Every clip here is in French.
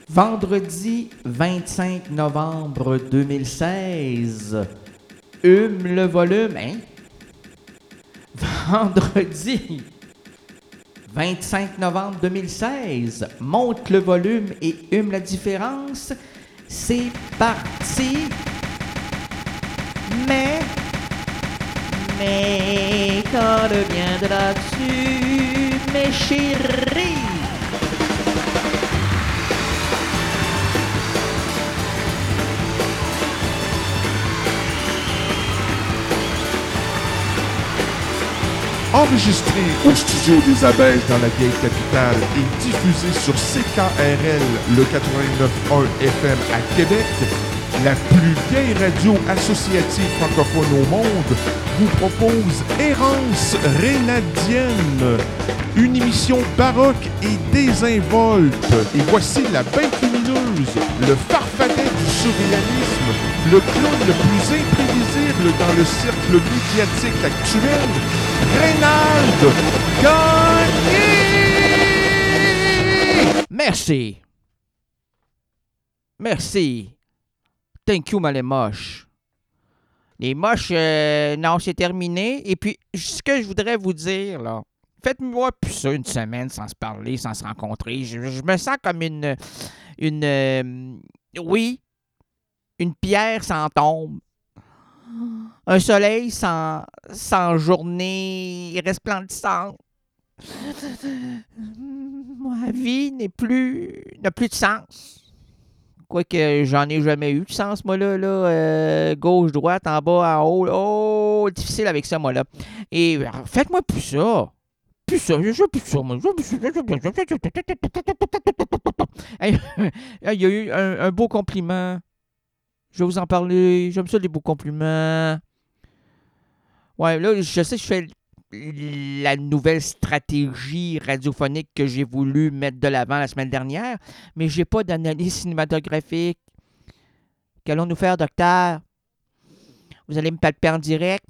Vendredi 25 novembre 2016. Hume le volume, hein? Vendredi 25 novembre 2016. Monte le volume et hume la différence. C'est parti. Mais quand deviendras-tu, mes chéris? Enregistré au studio des Abeilles dans la vieille capitale et diffusé sur CKRL, le 89.1 FM à Québec, la plus vieille radio associative francophone au monde, vous propose Errance Rénadienne, une émission baroque et désinvolte. Et voici la bête lumineuse, le farfadet du surréalisme, le clown le plus imprévisible dans le cercle médiatique actuel, Reynald Gagné! Merci. Merci. Thank you, les moches. Les moches, non, c'est terminé. Et puis, ce que je voudrais vous dire, là, faites-moi plus ça une semaine sans se parler, sans se rencontrer. Je me sens comme oui, une pierre sans tombe. Un soleil sans journée resplendissante. Ma vie n'a plus de sens. Quoique j'en ai jamais eu de sens, moi, là, gauche, droite, en bas, en haut. Oh, difficile avec ça, moi, là. Et faites-moi plus ça. Plus ça, je veux plus ça, moi. Hey, il y a eu un beau compliment. Je vais vous en parler. J'aime ça, les beaux compliments. Ouais, là, je sais que je fais la nouvelle stratégie radiophonique que j'ai voulu mettre de l'avant la semaine dernière, mais j'ai pas d'analyse cinématographique. Qu'allons-nous faire, docteur? Vous allez me palper en direct?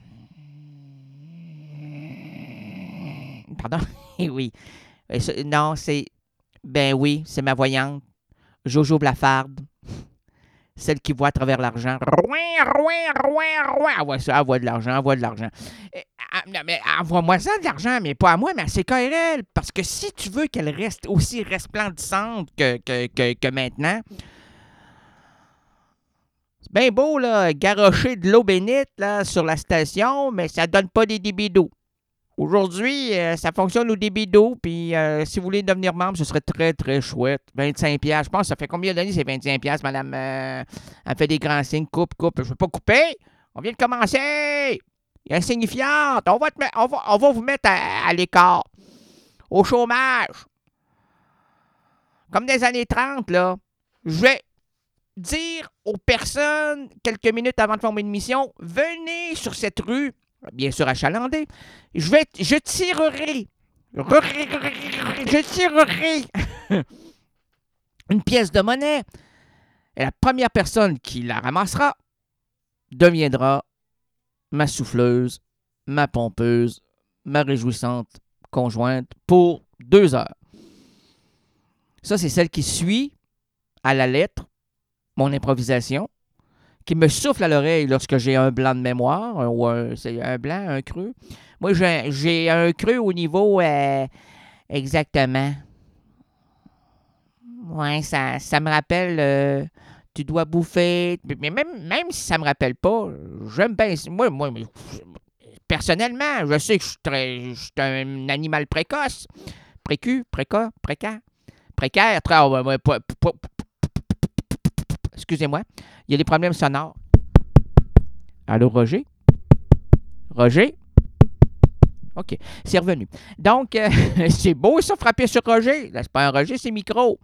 Pardon? Oui. Non, c'est... Ben oui, c'est ma voyante. Jojo Blafarde. Celle qui voit à travers l'argent. Elle voit ça, elle voit de l'argent, elle voit de l'argent. Non, mais envoie-moi ça de l'argent, mais pas à moi, mais à CKRL. Parce que si tu veux qu'elle reste aussi resplendissante que maintenant, c'est bien beau, là, garrocher de l'eau bénite là, sur la station, mais ça donne pas des débits d'eau. Aujourd'hui, ça fonctionne au débit d'eau, puis si vous voulez devenir membre, ce serait très, très chouette. 25$. Je pense que ça fait combien d'années, c'est 25$, madame? Elle fait des grands signes. Coupe. Je ne veux pas couper. On vient de commencer. Il y a insignifiante. On va vous mettre à l'écart. Au chômage. Comme des années 30, là. Je vais dire aux personnes, quelques minutes avant de faire mon émission, venez sur cette rue, bien sûr achalandée. Je tirerai une pièce de monnaie. Et la première personne qui la ramassera deviendra ma souffleuse, ma pompeuse, ma réjouissante conjointe pour 2 heures. Ça, c'est celle qui suit à la lettre mon improvisation, qui me souffle à l'oreille lorsque j'ai un blanc de mémoire, c'est un blanc, un creux. Moi, j'ai un creux au niveau exactement. Ouais, ça me rappelle, tu dois bouffer. Mais même si ça me rappelle pas, j'aime bien. Moi, personnellement, je sais que je suis un animal précoce. Précaire. Excusez-moi, il y a des problèmes sonores. Allô, Roger? OK, c'est revenu. Donc, c'est beau ça, frapper sur Roger. Là, c'est pas un Roger, c'est micro.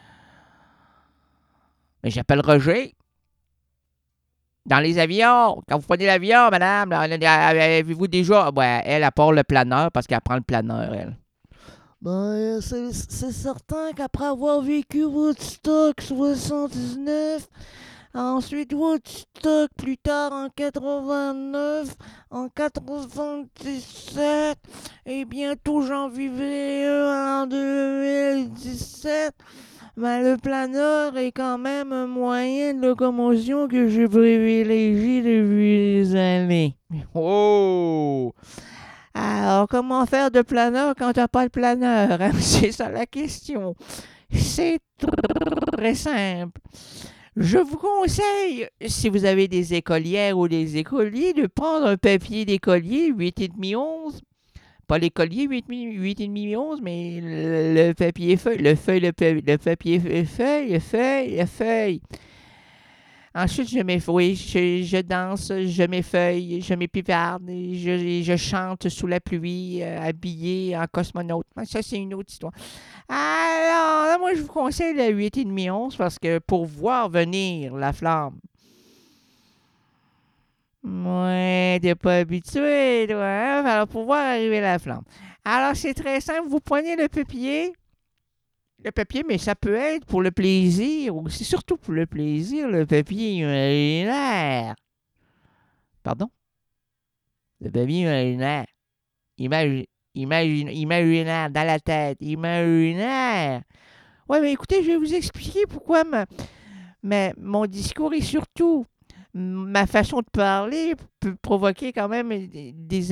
Mais j'appelle Roger. Dans les avions, quand vous prenez l'avion, madame, avez-vous déjà... Ouais, elle part le planeur parce qu'elle prend le planeur, elle. Ben, c'est certain qu'après avoir vécu Woodstock 79, ensuite Woodstock plus tard en 89, en 97, et bientôt j'en vivrai un en 2017, Ben, le planeur est quand même un moyen de locomotion que je privilégie depuis des années. Oh! Alors, comment faire de planeur quand t'as pas de planeur? Hein? C'est ça la question. C'est très simple. Je vous conseille, si vous avez des écolières ou des écoliers, de prendre un papier d'écolier 8,5 11. Pas l'écolier 8,5 11, mais le papier feuille, le papier feuille. Ensuite, je danse, je m'effeuille, je m'épivarde, je chante sous la pluie, habillé en cosmonaute. Ça, c'est une autre histoire. Alors, là, moi, je vous conseille le 8,5 11 parce que pour voir venir la flamme, ouais, t'es pas habitué, toi, hein? Alors, pour voir arriver la flamme. Alors, c'est très simple. Vous prenez le papier, mais ça peut être pour le plaisir, ou c'est surtout pour le plaisir, le papier imaginaire. Pardon? Le papier imaginaire. Imaginaire, dans la tête. Imaginaire. Ouais, mais écoutez, je vais vous expliquer pourquoi mon discours et surtout ma façon de parler peut provoquer quand même des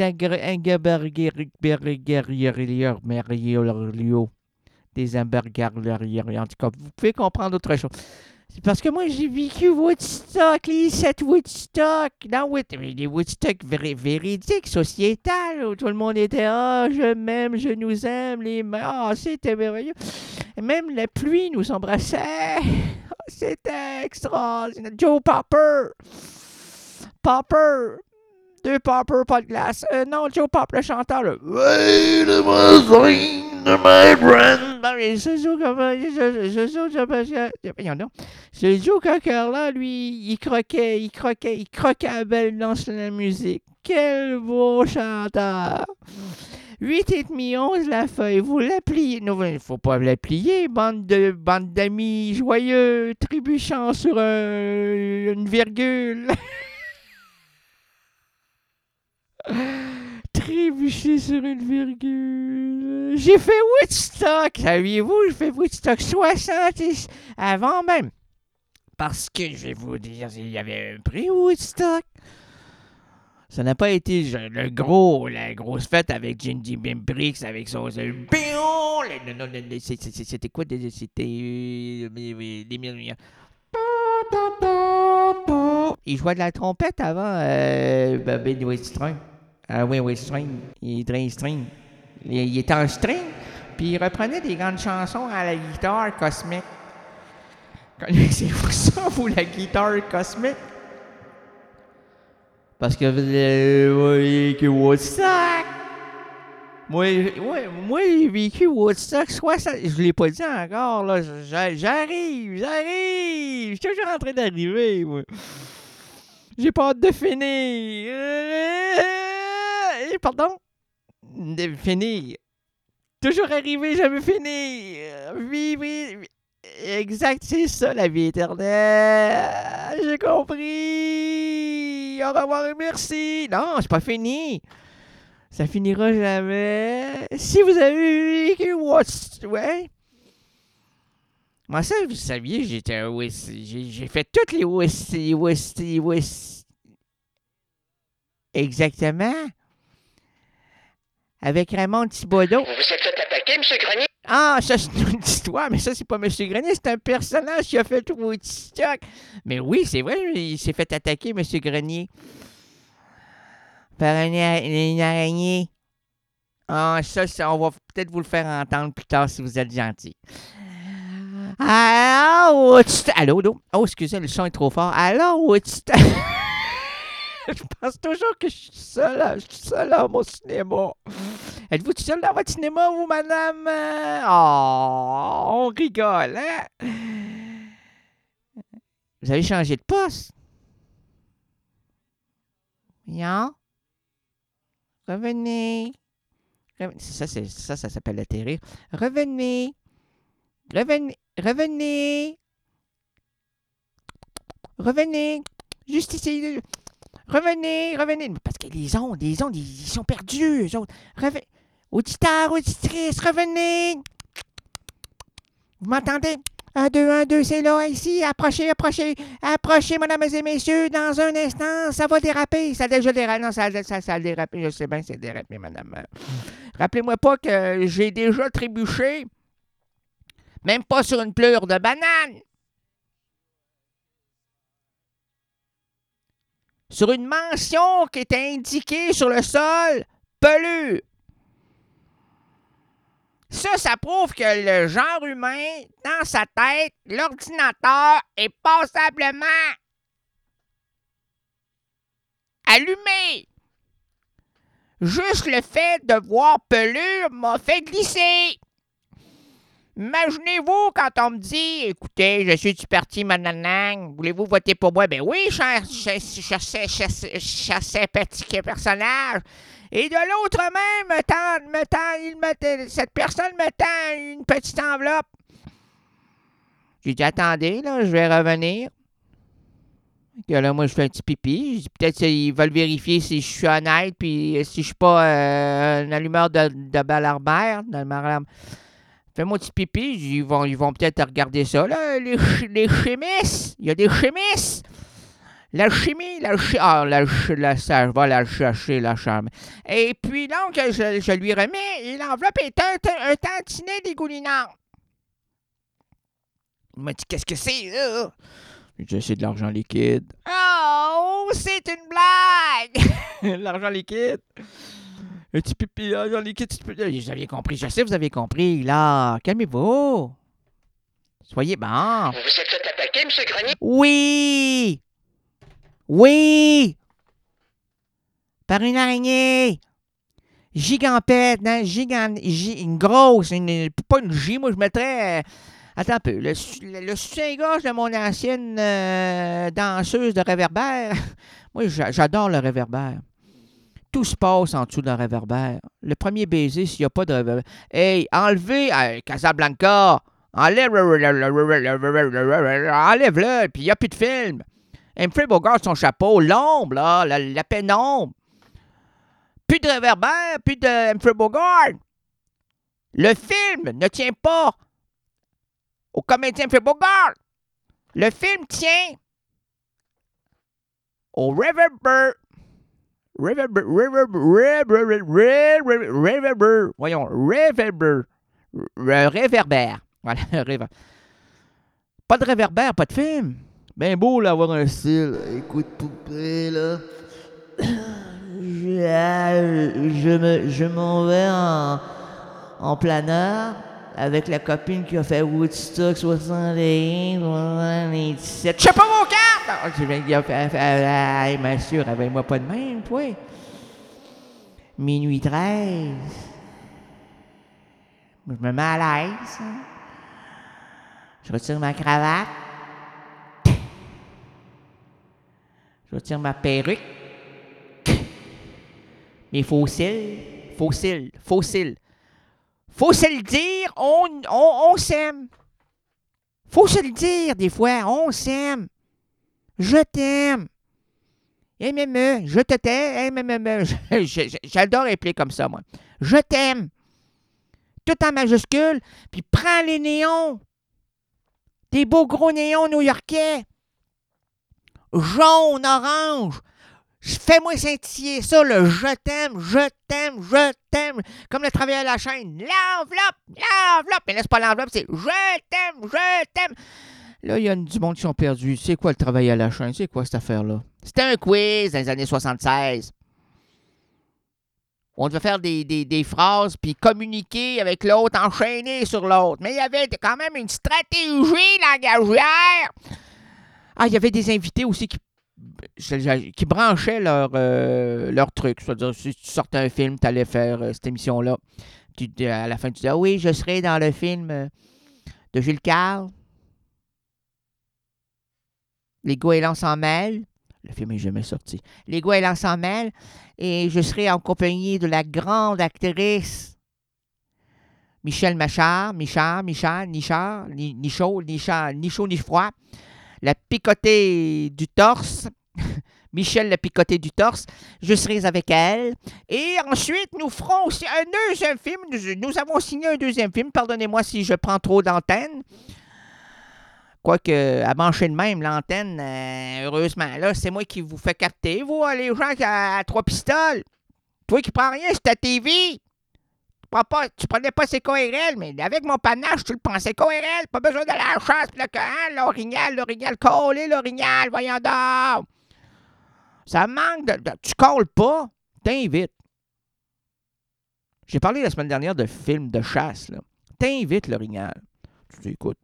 des hamburgers. En tout cas, vous pouvez comprendre autre chose. C'est parce que moi, j'ai vécu Woodstock, les 7 Woodstock. Non, les Woodstock véridiques, sociétales, où tout le monde était « Ah, je m'aime, je nous aime, c'était merveilleux. » Et même la pluie nous embrassait. C'était extraordinaire. Joe Popper. Popper. 2 Popper, pas de glace. Non, Joe Popper, le chanteur, là. Wait a minute, my friend. Non, mais ce Joe Cocker-là, lui, il croquait à belle danse la musique. Quel beau chanteur. 8,5 11 la feuille. Vous la pliez. Non, il ne faut pas la plier. Bande d'amis joyeux, trébuchant sur une virgule. Trébucher sur une virgule. J'ai fait Woodstock. Saviez-vous, j'ai fait Woodstock 60 avant même. Parce que, je vais vous dire, il y avait un prix Woodstock. Ça n'a pas été la grosse fête avec Jindy Bimbrix, avec son... C'était quoi? C'était... des millions. Il jouait de la trompette avant, Ben Westring. Oui, Westring. Il était string. Il était en string, puis il reprenait des grandes chansons à la guitare cosmique. Connaissez-vous ça, vous, la guitare cosmique? Parce que Woodstock. Moi, j'ai vécu Woodstock 60. Je l'ai pas dit encore, là. J'arrive. Je suis toujours en train d'arriver, moi. J'ai pas hâte de finir. Pardon? De finir. Toujours arriver, jamais finir. Oui. Exact, c'est ça, la vie éternelle. J'ai compris. Au revoir et merci. Non, c'est pas fini. Ça finira jamais. Si vous avez vécu ouais. Moi, ça, vous saviez, j'ai fait toutes les West. Exactement. Avec Raymond Thibodeau. Vous vous êtes fait attaquer, M. Grenier? Ah, ça, c'est une histoire, mais ça, c'est pas M. Grenier, c'est un personnage qui a fait tout Woodstock. Mais oui, c'est vrai, il s'est fait attaquer, M. Grenier. Par une araignée. Ah, ça, on va peut-être vous le faire entendre plus tard si vous êtes gentil. Alors, Woodstock. Allô? Oh, excusez, le son est trop fort. Alors, Woodstock. Je pense toujours que je suis seul à mon cinéma. Êtes-vous tout seul dans votre cinéma, vous, madame? Oh, on rigole, hein? Vous avez changé de poste? Non? Revenez. Ça s'appelle atterrir. Revenez. Juste ici. Revenez. Parce que les ondes, ils sont perdus, eux autres. Auditeurs, auditrices, revenez. Vous m'entendez? 1, 2, c'est là, ici. Approchez, mesdames et messieurs. Dans un instant, ça va déraper. Ça a déjà dérapé. Non, ça a dérapé. Je sais bien que c'est dérapé, madame. Rappelez-moi pas que j'ai déjà trébuché. Même pas sur une pleure de banane. Sur une mention qui était indiquée sur le sol, pelure. Ça prouve que le genre humain, dans sa tête, l'ordinateur est passablement allumé. Juste le fait de voir pelure m'a fait glisser. Imaginez-vous quand on me dit « Écoutez, je suis du parti Mananang, voulez-vous voter pour moi? » Ben oui, cher sympathique personnage. Et de l'autre main, cette personne me tend une petite enveloppe. J'ai dit « Attendez, là, je vais revenir. » Et là, moi, je fais un petit pipi. J'ai dit, peut-être qu'ils veulent vérifier si je suis honnête, puis si je suis pas un allumeur de balarbert. Fais mon petit pipi, ils vont peut-être regarder ça, là, les chimistes. Il y a des chimistes. La chimie, je vais la chercher, la chambre. Et puis donc, je lui remets, et l'enveloppe est un tantinet dégoulinant. Il m'a dit, qu'est-ce que c'est, là? J'ai dit, c'est de l'argent liquide. Oh, c'est une blague! L'argent liquide. Un petit pipi, l'argent liquide. Vous avez compris, je sais, vous avez compris, là. Calmez-vous. Soyez bon. Vous vous êtes fait attaquer, M. Grenier? Oui! Oui! Par une araignée! Gigampette, hein? Une grosse, pas une J, moi je mettrais... attends un peu, le soutien-gorge de mon ancienne danseuse de réverbère, moi j'adore le réverbère. Tout se passe en dessous d'un réverbère. Le premier baiser, s'il n'y a pas de réverbère. Hey, enlevez Casablanca! Enlève-le, puis il n'y a plus de film. Humphrey Bogart, son chapeau, l'ombre, là, la pénombre. Plus de réverbère, plus de Humphrey Bogart. Le film ne tient pas au comédien Humphrey Bogart. Le film tient au réverbère. Voyons, réverbère. Voilà, réverbère. Pas de réverbère, pas de film. Ben beau, là, avoir un style. Écoute, poupée, là. Je m'en vais en planeur avec la copine qui a fait Woodstock 61, 77. Je sais pas mon carte! Il a fait, hey, monsieur, réveille-moi pas de même, toi. Minuit 13. Je me mets à l'aise. Je retire ma cravate. Je retire ma perruque. Mes fossiles. Faut se le dire, on s'aime. Faut se le dire des fois, on s'aime. Je t'aime. Je te t'aime. J'adore appeler comme ça, moi. Je t'aime. Tout en majuscule. Puis prends les néons. Des beaux gros néons new-yorkais. Jaune, orange. Fais-moi scintiller ça, le je t'aime. Comme le travail à la chaîne. L'enveloppe. Mais laisse pas l'enveloppe, c'est je t'aime. Là, il y a du monde qui sont perdus. C'est quoi le travail à la chaîne? C'est quoi cette affaire-là? C'était un quiz dans les années 76. On devait faire des phrases puis communiquer avec l'autre, enchaîner sur l'autre. Mais il y avait quand même une stratégie langagière. Ah, il y avait des invités aussi qui branchaient leur truc. C'est-à-dire, si tu sortais un film, tu allais faire cette émission-là. À la fin, tu disais, ah oui, je serai dans le film de Jules Carle. Les goélands s'en mêlent. Le film n'est jamais sorti. Les goélands s'en mêlent. Et je serai en compagnie de la grande actrice Michel Machard, ni chaud, ni froid. La picotée du torse. Michel, la picotée du torse. Je serai avec elle. Et ensuite, nous ferons aussi un deuxième film. Nous avons signé un deuxième film. Pardonnez-moi si je prends trop d'antenne. Quoique, à brancher de même, l'antenne, heureusement, là, c'est moi qui vous fais capter, vous, les gens à 3 pistoles. Toi qui prends rien sur ta TV. Tu prenais pas CKRL, mais avec mon panache, tu le prends CKRL. Pas besoin d'aller à la chasse. Puis là, l'orignal, collé, l'orignal, voyons donc. Ça manque de... Tu colles pas, t'invites. J'ai parlé la semaine dernière de films de chasse, là. T'invites l'orignal. Tu dis, écoute,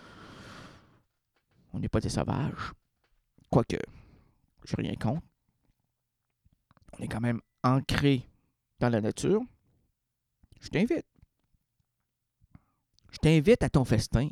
on n'est pas des sauvages. Quoique, j'ai rien contre. On est quand même ancré dans la nature. Je t'invite. Je t'invite à ton festin.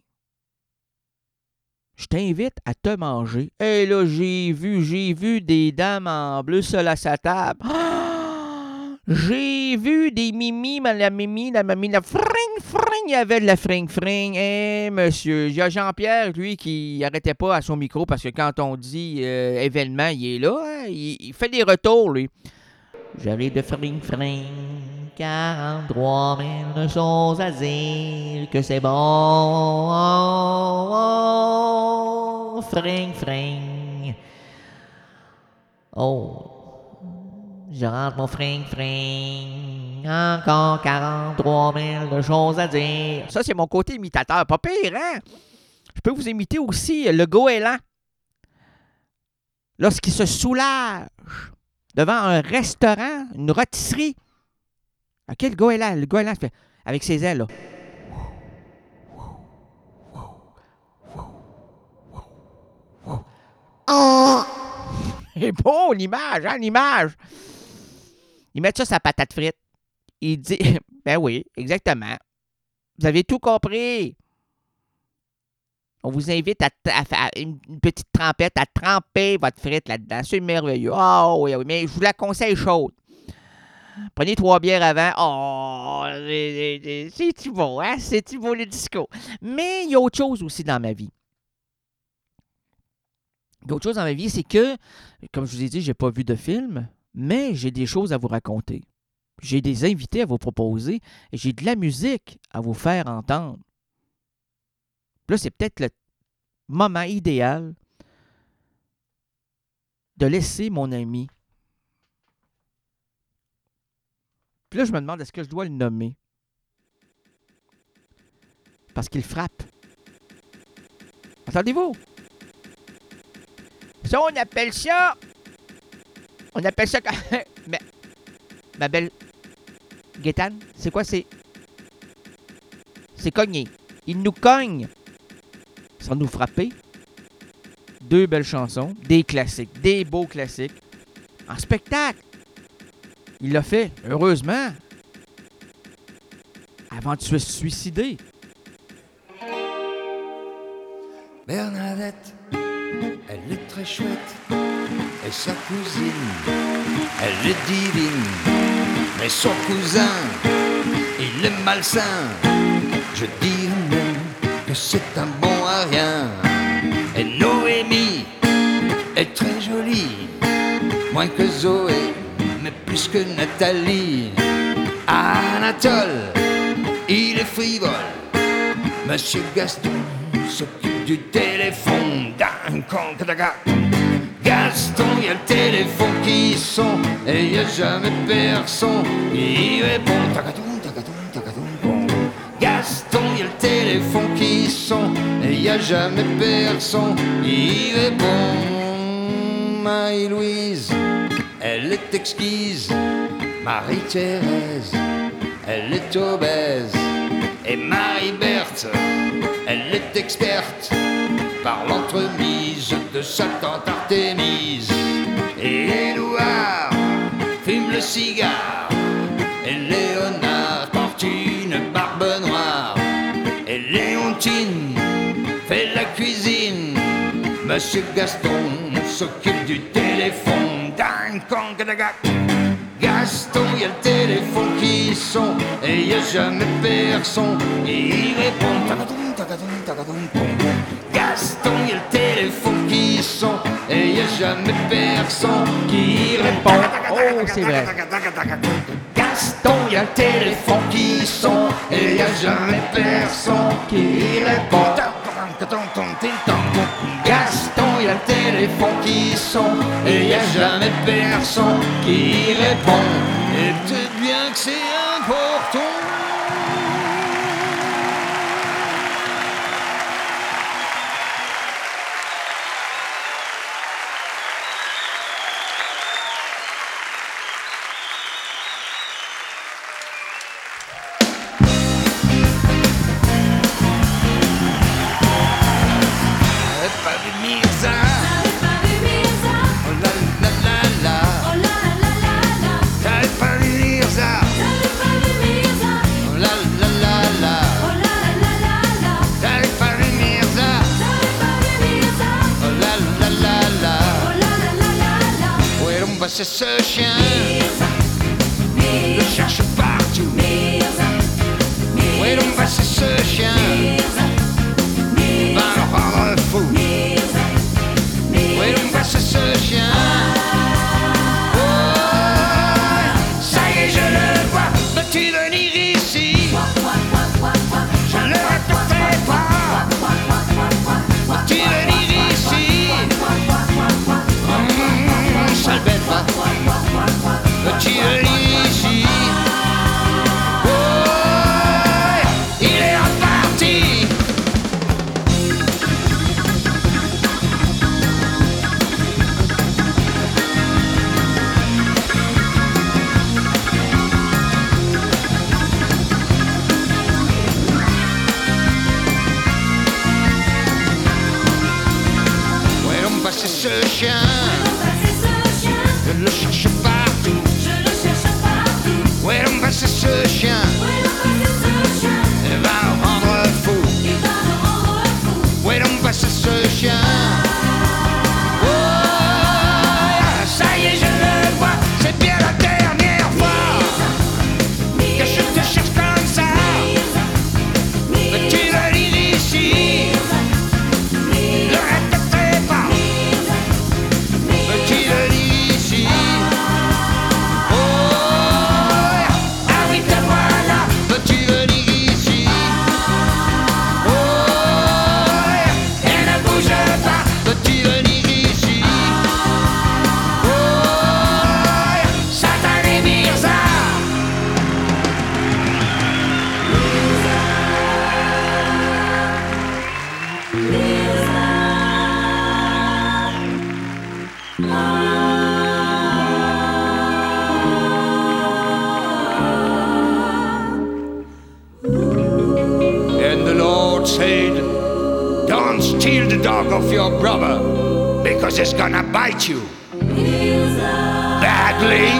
Je t'invite à te manger. Et là, j'ai vu des dames en bleu seules à sa table. Ah! J'ai vu des mimi, la mamie, la fring, il y avait de la fring. Eh, monsieur, il y a Jean-Pierre, lui, qui n'arrêtait pas à son micro parce que quand on dit événement, il est là. Hein? Il fait des retours, lui. J'arrive de fring, 43 000 choses à dire que c'est bon. Fring. Oh, je rentre mon fring. Encore 43 000 choses à dire. Ça, c'est mon côté imitateur. Pas pire, hein? Je peux vous imiter aussi le goéland. Lorsqu'il se soulage devant un restaurant, une rôtisserie. OK, le goéland fait avec ses ailes, là. C'est beau, l'image, hein, l'image. Ils mettent ça sur la patate frite. Il dit, ben oui, exactement. Vous avez tout compris. On vous invite à faire une petite trempette, à tremper votre frite là-dedans. C'est merveilleux. Oh oui, mais je vous la conseille chaude. Prenez 3 bières avant. Oh, c'est-tu beau, hein? C'est-tu beau le disco? Mais il y a autre chose aussi dans ma vie. C'est que, comme je vous ai dit, j'ai pas vu de film, mais j'ai des choses à vous raconter. J'ai des invités à vous proposer et j'ai de la musique à vous faire entendre. Là, c'est peut-être le moment idéal de laisser mon ami. Puis là, je me demande, est-ce que je dois le nommer? Parce qu'il frappe. Entendez-vous? Ça, on appelle ça quand... Mais, ma belle Gaétane, c'est quoi? C'est cogner. Il nous cogne. Sans nous frapper. 2 belles chansons, des classiques, des beaux classiques. En spectacle. Il l'a fait, heureusement. Avant de se suicider. Bernadette, elle est très chouette. Et sa cousine, elle est divine. Mais son cousin, il est malsain. Je dirais même que c'est un bon à rien. Et Noémie est très jolie. Moins que Zoé, mais plus que Nathalie. Anatole, il est frivole. Monsieur Gaston s'occupe du téléphone. Gaston, il y a le téléphone qui sonne et il n'y a jamais personne qui répond. Gaston, il y a le téléphone qui sonne et il n'y a jamais personne qui répond. Marie-Louise, elle est exquise. Marie-Thérèse, elle est obèse. Et Marie-Berthe, elle est experte par l'entremise de sa tante Artémise. Et Édouard fume le cigare. Et Léonard porte une barbe noire. Et Léontine fait la cuisine. Monsieur Gaston s'occupe du téléphone. Gaston, il y a le téléphone qui sonne et il n'y a jamais personne qui répond. Gaston, il y a le téléphone qui sonne et il n'y a jamais personne qui répond. Oh, c'est vrai. Gaston, il y a le téléphone qui sonne et il n'y a jamais personne qui répond. garçon, et y a jamais personne qui y répond. Et peut-être bien que c'est important. C'est ce chien, le cherche partout. Oui, donc c'est ce chien, va le rendre fou. Oui, donc c'est ce chien. Oh, ça y est, je le vois. Veux-tu venir ici? Je le répéterai pas. Veux-tu venir ici? Sale bête, va. Veux-tu venir ici? Oh, il est reparti. Ouais, on passe ce chien. Je le cherche partout. Ouais, on va c'est ce chien. Il va me rendre fou. Ouais, on va c'est ce chien. Oh, ça y est, je le vois. C'est bien la dernière fois que je te cherche comme ça. Veux-tu venir ici? Ne répéterai pas. Veux-tu venir ici? Steal the dog of your brother because it's gonna bite you badly.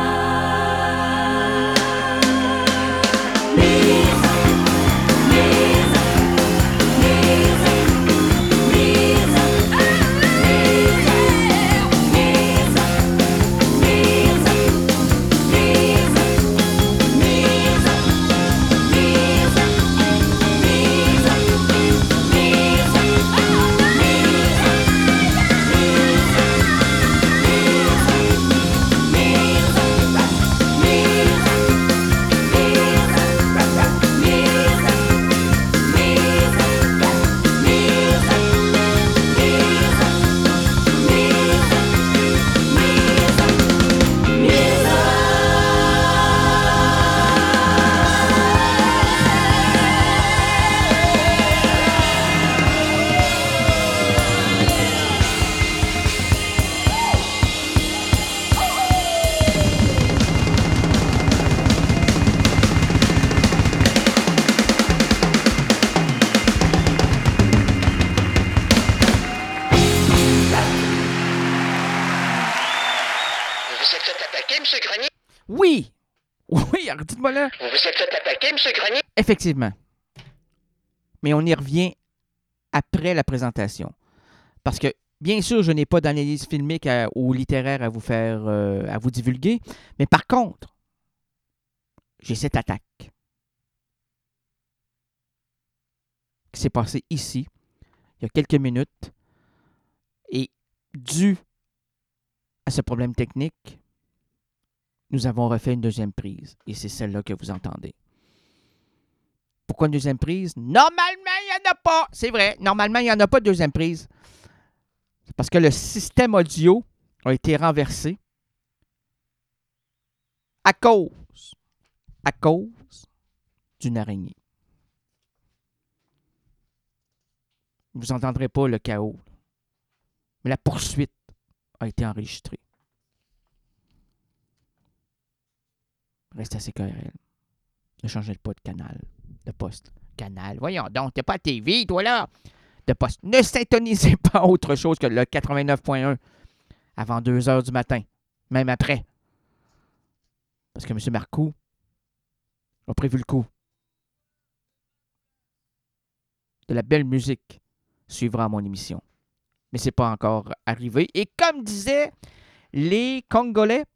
Oui! Oui, alors dites-moi là. Vous vous êtes fait attaquer, M. Grenier? Effectivement. Mais on y revient après la présentation. Parce que, bien sûr, je n'ai pas d'analyse filmique ou littéraire à vous faire, à vous divulguer. Mais par contre, j'ai cette attaque qui s'est passée ici, il y a quelques minutes. Et dû à ce problème technique, nous avons refait une deuxième prise. Et c'est celle-là que vous entendez. Pourquoi une deuxième prise? Normalement, il n'y en a pas. C'est vrai. Normalement, il n'y en a pas de deuxième prise. Parce que le système audio a été renversé à cause d'une araignée. Vous n'entendrez pas le chaos. Mais la poursuite a été enregistrée. Reste à CKRL. Ne changez pas de canal, de poste. Canal, voyons donc, t'es pas à TV, toi là. De poste. Ne syntonisez pas autre chose que le 89.1 avant 2 heures du matin, même après. Parce que M. Marcoux a prévu le coup. De la belle musique suivra mon émission. Mais c'est pas encore arrivé. Et comme disaient les Congolais,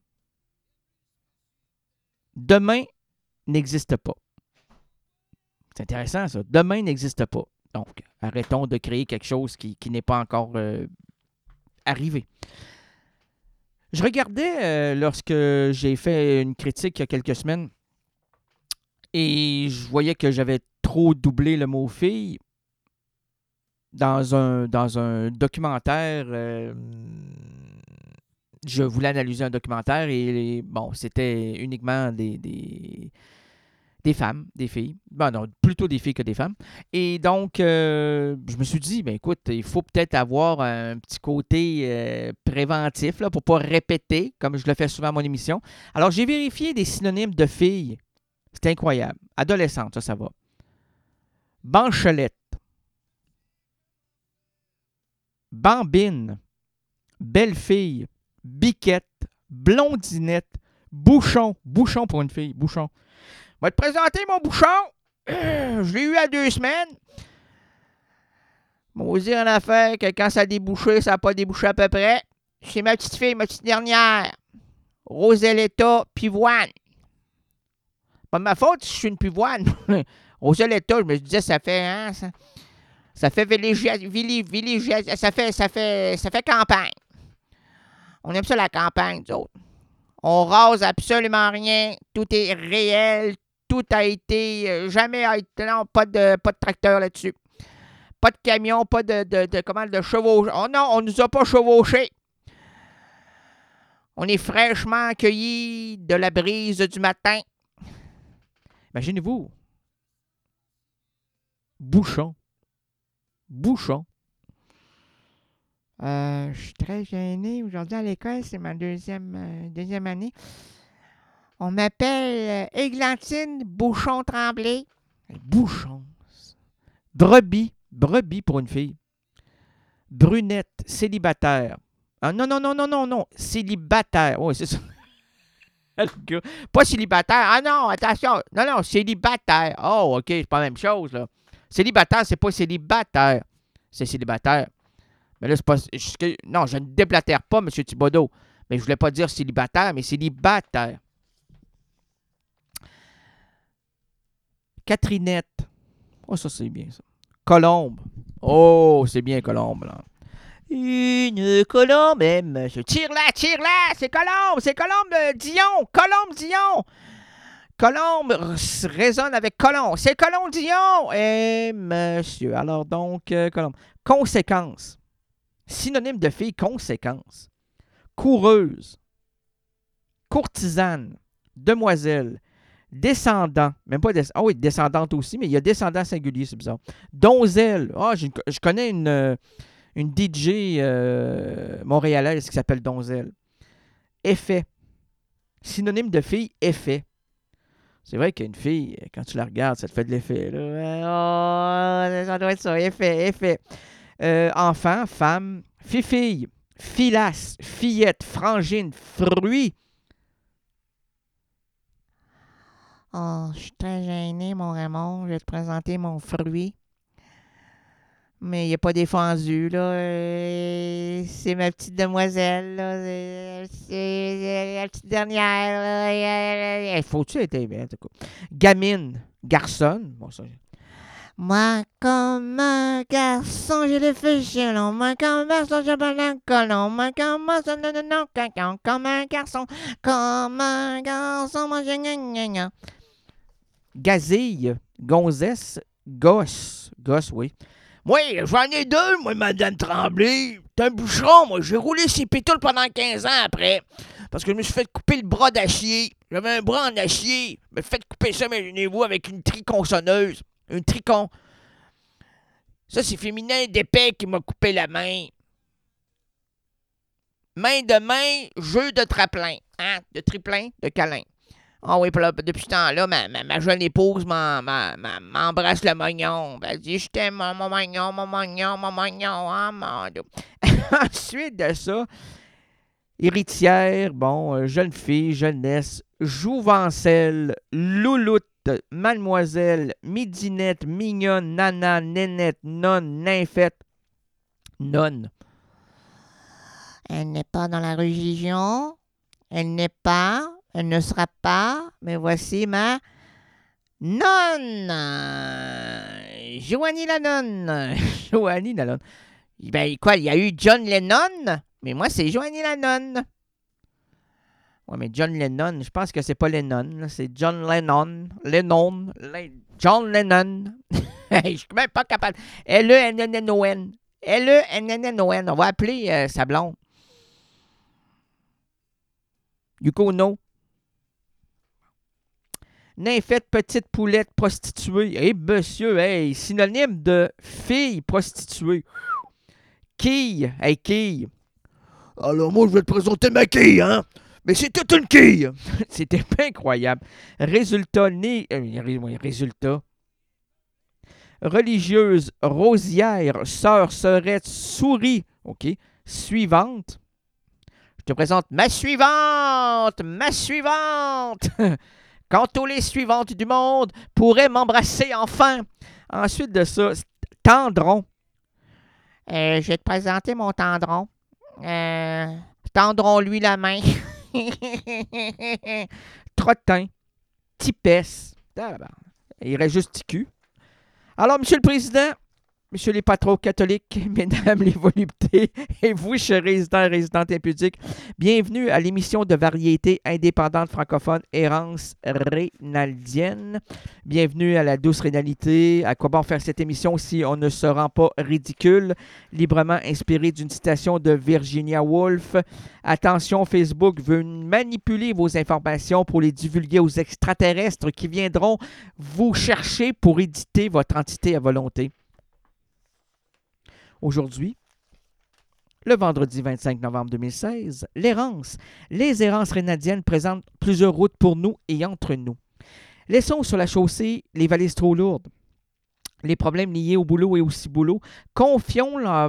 demain n'existe pas. C'est intéressant, ça. Demain n'existe pas. Donc, arrêtons de créer quelque chose qui n'est pas encore arrivé. Je regardais lorsque j'ai fait une critique il y a quelques semaines et je voyais que j'avais trop doublé le mot fille dans un documentaire. Je voulais analyser un documentaire et bon, c'était uniquement des femmes, des filles. Bon, non, plutôt des filles que des femmes. Et donc, je me suis dit, ben écoute, il faut peut-être avoir un petit côté préventif là, pour ne pas répéter, comme je le fais souvent à mon émission. Alors, j'ai vérifié des synonymes de filles. C'est incroyable. Adolescente, ça va. Banchelette. Bambine. Belle-fille. Biquette. Blondinette. Bouchon. Bouchon pour une fille. Bouchon. Je vais te présenter mon bouchon. Je l'ai eu à 2 semaines. Moi, dire en affaire que quand ça a débouché, ça n'a pas débouché à peu près. C'est ma petite fille, ma petite dernière. Roseletta Pivoine. Pas de ma faute si je suis une pivoine. Roseletta, je me disais, ça fait, hein, ça fait ça fait campagne. On aime ça la campagne, nous autres. On rase absolument rien. Tout est réel. Tout a été... jamais a été... Non, pas de tracteur là-dessus. Pas de camion, pas de chevauche. Oh non, on nous a pas chevauchés. On est fraîchement accueillis de la brise du matin. Imaginez-vous. Bouchon. Je suis très gênée. Aujourd'hui, à l'école, c'est ma deuxième année. On m'appelle Églantine Bouchon-Tremblay. Bouchon. Brebis pour une fille. Brunette, célibataire. Ah, non. Célibataire. Oui, c'est ça. Pas célibataire. Ah non, attention. Non, célibataire. Oh, OK, c'est pas la même chose, là. Célibataire, c'est pas célibataire. C'est célibataire. Mais là, c'est pas... non, je ne déblatère pas, M. Thibodeau. Mais je voulais pas dire célibataire, mais célibataire. Catherinette. Oh, ça, c'est bien, ça. Colombe. Oh, c'est bien, Colombe, là. Une colombe aime... Tire-la! C'est Colombe Dion! Colombe résonne avec Colombe. C'est Colombe Dion! Monsieur. Alors donc, Colombe. Conséquence. Synonyme de fille, conséquence. Coureuse. Courtisane. Demoiselle. Descendant. Même pas descendant. Ah oui, descendante aussi, mais il y a descendant singulier, c'est bizarre. Donzelle. Ah, je connais une DJ montréalaise qui s'appelle Donzelle. Effet. Synonyme de fille, effet. C'est vrai qu'une fille, quand tu la regardes, ça te fait de l'effet. Là. Oh, ça doit être ça, effet. Enfant, femme, fille, filasse, fillette, frangine, fruit. Oh, je suis très gênée, mon Raymond. Je vais te présenter mon fruit. Mais il n'est pas défendu, là. C'est ma petite demoiselle, là. C'est la petite dernière, là. Faut-tu être bien, en tout cas. Gamine, garçonne. Bon, ça... Moi, comme un garçon, j'ai le feu chelon. Moi, comme un garçon, j'ai pas la colon. Moi, comme un garçon, comme un garçon, moi, j'ai gna. Gazille, gonzesse, gosse, oui. Moi, j'en ai deux, moi, Madame Tremblay. T'es un bûcheron, moi. J'ai roulé ses pétoules pendant 15 ans après. Parce que je me suis fait couper le bras d'acier. J'avais un bras en acier. Je me suis fait couper ça, imaginez-vous, avec une triconçonneuse. Une tricon. Ça, c'est féminin d'épais qui m'a coupé la main. Main de main, jeu de traplin. Hein? De triplin, de câlin. Ah oui, puis là, depuis ce temps-là, ma jeune épouse m'embrasse le mognon. Elle dit, je t'aime, mon mognon, ah, mon Dieu. Ensuite de ça, héritière, jeune fille, jeunesse, jouvencelle, louloute, mademoiselle, midinette, mignonne, nana, nénette, nonne, nymphette, nonne. Elle n'est pas dans la religion. Elle n'est pas. Elle ne sera pas. Mais voici ma nonne. Joanie la nonne. Joanie la nonne. Ben quoi, il y a eu John Lennon, mais moi c'est Joanie la nonne. Ouais, mais John Lennon, je pense que c'est pas Lennon, c'est John Lennon. John Lennon. Je suis même pas capable. L-E-N-N-N-O-N. L-E-N-N-N-O-N. On va appeler sa blonde. Yuko no. Nymphette, petite poulette, prostituée. Eh, monsieur, hey, synonyme de fille prostituée. Quille, hey, quille. Alors, moi, je vais te présenter ma quille, hein? Mais c'est toute une quille. C'était pas incroyable. Résultat, résultat. Religieuse, rosière, sœur, sœurette, souris. OK. Suivante. Je te présente ma suivante. Quand tous les suivantes du monde pourraient m'embrasser enfin. Ensuite de ça, tendron. Je vais te présenter mon tendron. Tendrons-lui la main. Trottin. Tipesse. Il reste juste ticu. Alors, Monsieur le Président, Messieurs les patrons catholiques, Mesdames les voluptés, et vous, chers résidents et résidentes impudiques, bienvenue à l'émission de variété indépendante francophone Errance rénaldienne. Bienvenue à la douce rénalité. À quoi bon faire cette émission si on ne se rend pas ridicule? Librement inspiré d'une citation de Virginia Woolf. Attention, Facebook veut manipuler vos informations pour les divulguer aux extraterrestres qui viendront vous chercher pour éditer votre entité à volonté. Aujourd'hui, le vendredi 25 novembre 2016, l'errance. Les errances rénadiennes présentent plusieurs routes pour nous et entre nous. Laissons sur la chaussée les valises trop lourdes. Les problèmes liés au boulot et au ciboulot. Confions la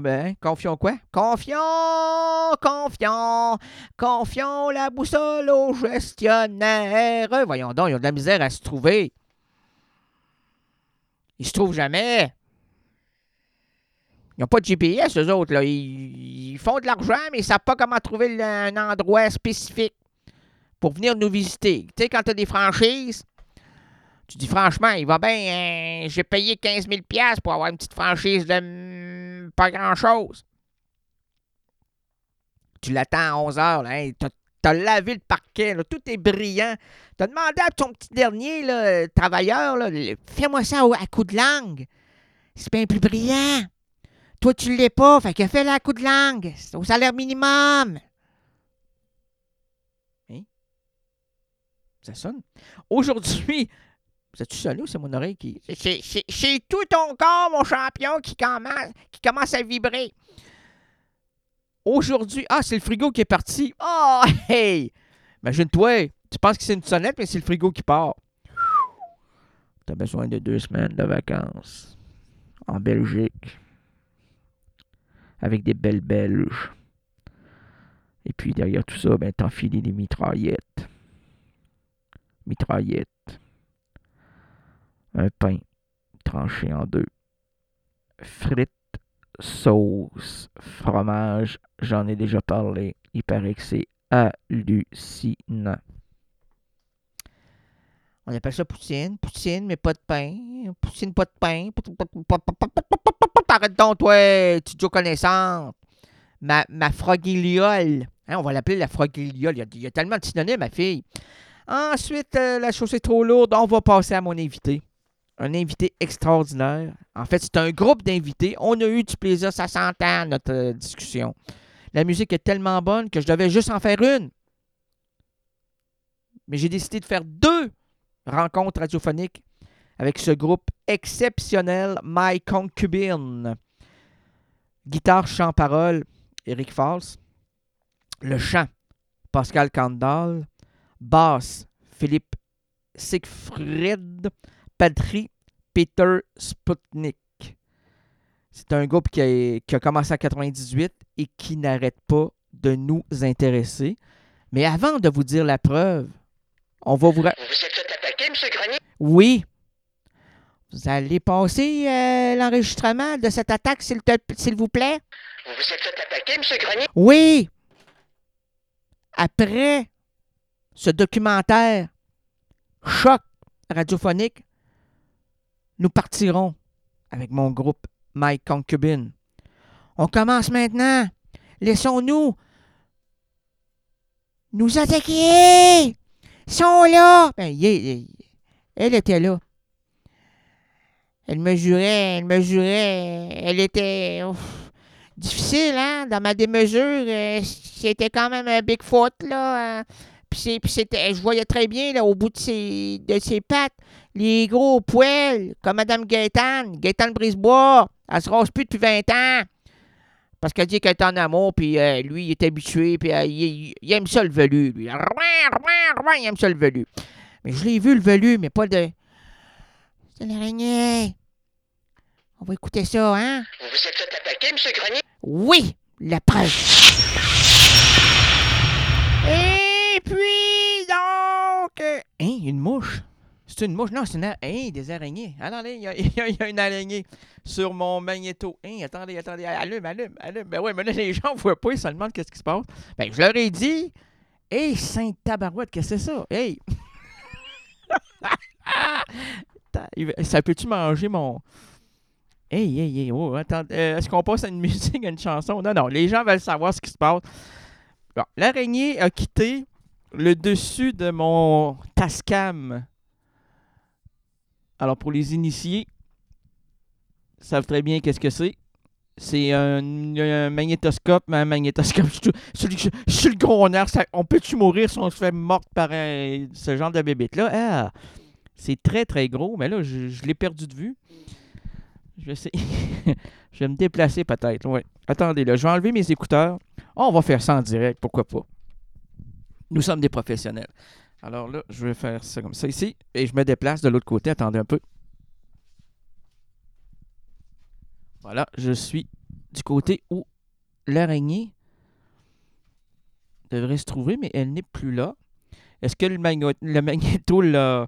boussole au gestionnaire. Voyons donc, ils ont de la misère à se trouver. Ils se trouvent jamais. Ils n'ont pas de GPS, eux autres. Là. Ils font de l'argent, mais ils ne savent pas comment trouver un endroit spécifique pour venir nous visiter. Tu sais, quand tu as des franchises, tu dis franchement, il va bien, j'ai payé 15 000 $ pour avoir une petite franchise de pas grand-chose. Tu l'attends à 11 heures, là, hein, t'as lavé le parquet, là, tout est brillant. T'as demandé à ton petit dernier là, travailleur, là, fais-moi ça à coup de langue. C'est bien plus brillant. Toi, tu ne l'es pas, fait que fais-le à coup de langue. C'est au salaire minimum. Hein? Ça sonne. Aujourd'hui, vous êtes-tu sonné ou c'est mon oreille qui... C'est tout ton corps, mon champion, qui commence à vibrer. Aujourd'hui... Ah, c'est le frigo qui est parti. Oh, hey! Imagine-toi, tu penses que c'est une sonnette, mais c'est le frigo qui part. Tu as besoin de 2 semaines de vacances en Belgique. Avec des belles Belges. Et puis derrière tout ça, ben, t'enfiles des mitraillettes. Un pain tranché en 2. Frites, sauce, fromage. J'en ai déjà parlé. Il paraît que c'est hallucinant. On appelle ça poutine. Poutine, mais pas de pain. Poutine, pas de pain. Arrête donc, toi, tu es connaissante. Ma froguiliole. Hein, on va l'appeler la froguiliole. Il y a tellement de synonymes, ma fille. Ensuite, la chaussée trop lourde. On va passer à mon invité. un invité extraordinaire. En fait, c'est un groupe d'invités. On a eu du plaisir, ça s'entend, notre discussion. La musique est tellement bonne que je devais juste en faire une. Mais j'ai décidé de faire 2 rencontres radiophoniques avec ce groupe exceptionnel, My Concubine. Guitare, chant, parole, Eric Falls. Le chant, Pascal Kandal. Basse, Philippe Siegfried. Patrie, Peter Sputnik. C'est un groupe qui a commencé en 98 et qui n'arrête pas de nous intéresser. Mais avant de vous dire la preuve, on va vous... Vous vous êtes fait attaquer, M. Grenier? Oui. Vous allez passer l'enregistrement de cette attaque, s'il vous plaît? Vous vous êtes fait attaquer, M. Grenier? Oui. Après ce documentaire choc radiophonique, nous partirons avec mon groupe My Concubine. On commence maintenant. Laissons-nous nous attaquer. Ils sont là. Ben, elle était là. Elle mesurait. Elle était difficile, hein? Dans ma démesure, c'était quand même un Bigfoot, là. Puis je voyais très bien, là, au bout de ses pattes, les gros poils, comme Mme Gaétane Brisebois. Elle se rase plus depuis 20 ans. Parce qu'elle dit qu'elle est en amour, puis lui, il est habitué, puis il aime ça le velu, lui. Il aime ça le velu. Mais je l'ai vu, le velu, mais pas de... C'est l'araignée. On va écouter ça, hein? Vous vous êtes fait attaquer, M. Grenier? Oui, la preuve. Et puis, donc... Hein, une mouche? C'est une mouche? Non, c'est des araignées. Attendez, il y a une araignée sur mon magnéto. Attendez, allume. Ben ouais, mais là, les gens ne voient pas, ils se demandent qu'est-ce qui se passe. Ben, je leur ai dit, sainte tabarouette, qu'est-ce que c'est ça? Ça peut-tu manger mon... attends, est-ce qu'on passe à une musique, à une chanson? Non, les gens veulent savoir ce qui se passe. Bon, l'araignée a quitté le dessus de mon Tascam. Alors, pour les initiés, ils savent très bien qu'est-ce que c'est. C'est un magnétoscope, sur le gros nerf. On peut-tu mourir si on se fait morte par ce genre de bébête-là? C'est très, très gros, mais là, je l'ai perdu de vue. Je vais essayer. Je vais me déplacer peut-être. Ouais. Attendez, là, je vais enlever mes écouteurs. On va faire ça en direct, pourquoi pas. Nous sommes des professionnels. Alors là, je vais faire ça comme ça ici. Et je me déplace de l'autre côté. Attendez un peu. Voilà, je suis du côté où l'araignée devrait se trouver, mais elle n'est plus là. Est-ce que le magnéto l'a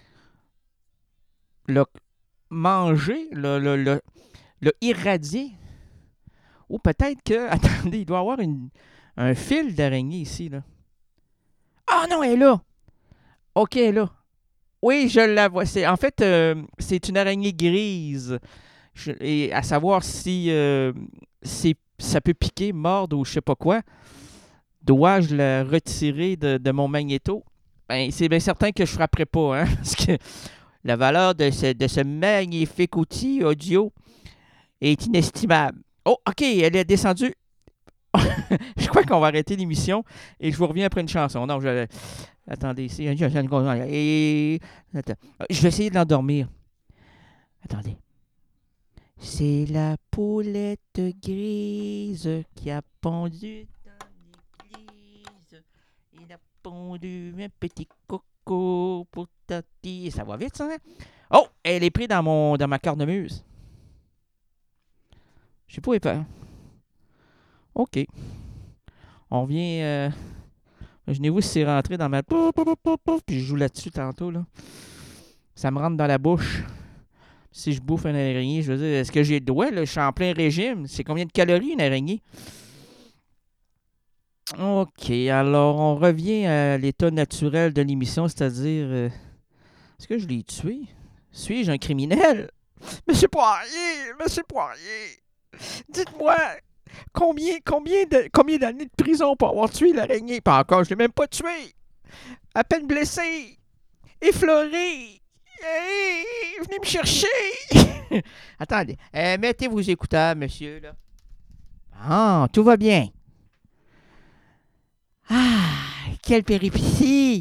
mangé, l'a irradié? Ou peut-être que... Attendez, il doit y avoir un fil d'araignée ici, là. Ah non, elle est là! OK, elle est là. Oui, je la vois. En fait, c'est une araignée grise. Et à savoir si ça peut piquer, mordre ou je sais pas quoi. Dois-je la retirer de mon magnéto? Ben, c'est bien certain que je ne frapperai pas, hein? Parce que la valeur de ce magnifique outil audio est inestimable. Oh, OK, elle est descendue. Je crois qu'on va arrêter l'émission et je vous reviens après une chanson. Non, attendez, je vais essayer de l'endormir. Attendez. C'est la poulette grise qui a pondu dans l'église. Il a pondu un petit coco pour Tati. Ça va vite, ça, hein? Oh, elle est prise dans ma cornemuse. Je sais pas où elle part. OK. On revient... Imaginez-vous si c'est rentré dans ma... Puis je joue là-dessus tantôt, là. Ça me rentre dans la bouche. Si je bouffe une araignée, je veux dire, est-ce que j'ai le droit, là? Je suis en plein régime. C'est combien de calories, une araignée? OK. Alors, on revient à l'état naturel de l'émission, c'est-à-dire... est-ce que je l'ai tué? Suis-je un criminel? Monsieur Poirier! Dites-moi... Combien d'années de prison pour avoir tué l'araignée? Pas encore, je ne l'ai même pas tué. À peine blessé. Effleuré. Hey, venez me chercher! Attendez, mettez vos écouteurs, monsieur, là. Ah, tout va bien. Ah, quelle péripétie!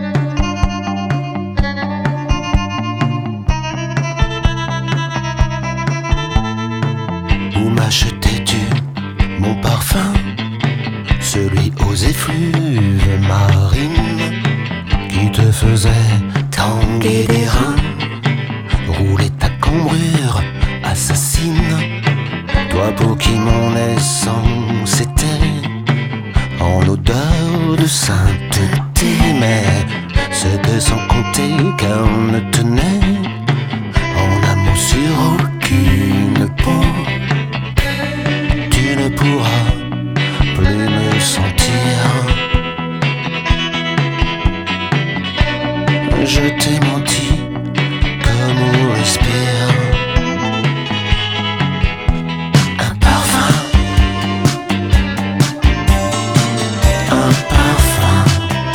Où m'achetais-tu mon parfum? Celui aux effluves marines qui te faisait tanguer des reins, rouler ta cambrure assassine. Toi pour qui mon essence était en odeur de sainteté, mais c'était sans compter qu'un ne tenait en amour sur aucune peau. Tu ne pourras plus me sentir. Je t'ai menti comme on respire. Un parfum, un parfum.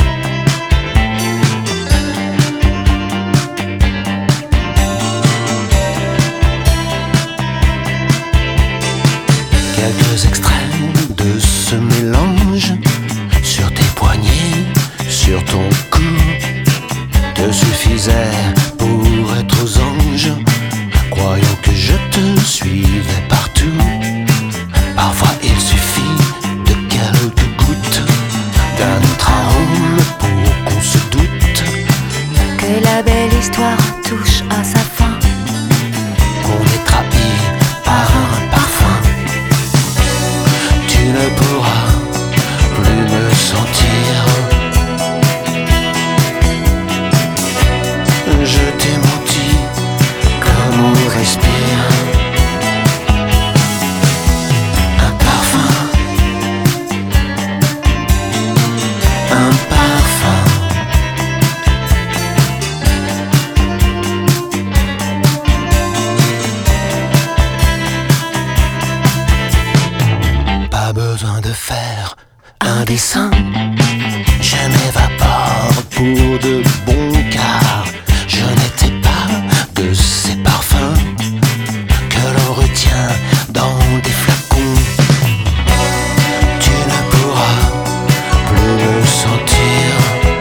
Quelques extraits de ce mélange sur tes poignets, sur ton cou, te suffisait pour être aux anges, croyant que je te suivais partout. Parfois il suffit de quelques gouttes d'un autre arôme pour qu'on se doute que la belle histoire touche à sa fin. qu'on est trahi par un parfum. Tu ne pourras plus me sentir. Je t'ai menti comme on respire. Un parfum, un parfum. Pas besoin de faire un dessin. Je m'évapore pour de bon car je n'étais pas de ces parfums que l'on retient dans des flacons. Tu ne pourras plus me sentir.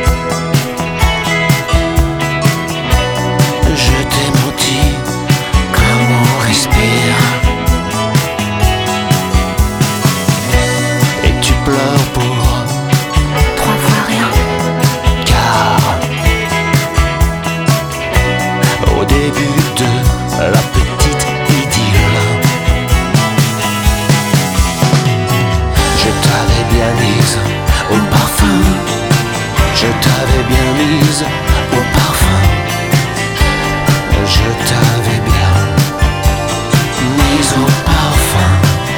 Je t'ai menti comme on respire. Et tu pleures pour 3 fois rien. car au début de la petite idylle, je t'avais bien mise au parfum. Je t'avais bien mise au parfum. Je t'avais bien mise au parfum.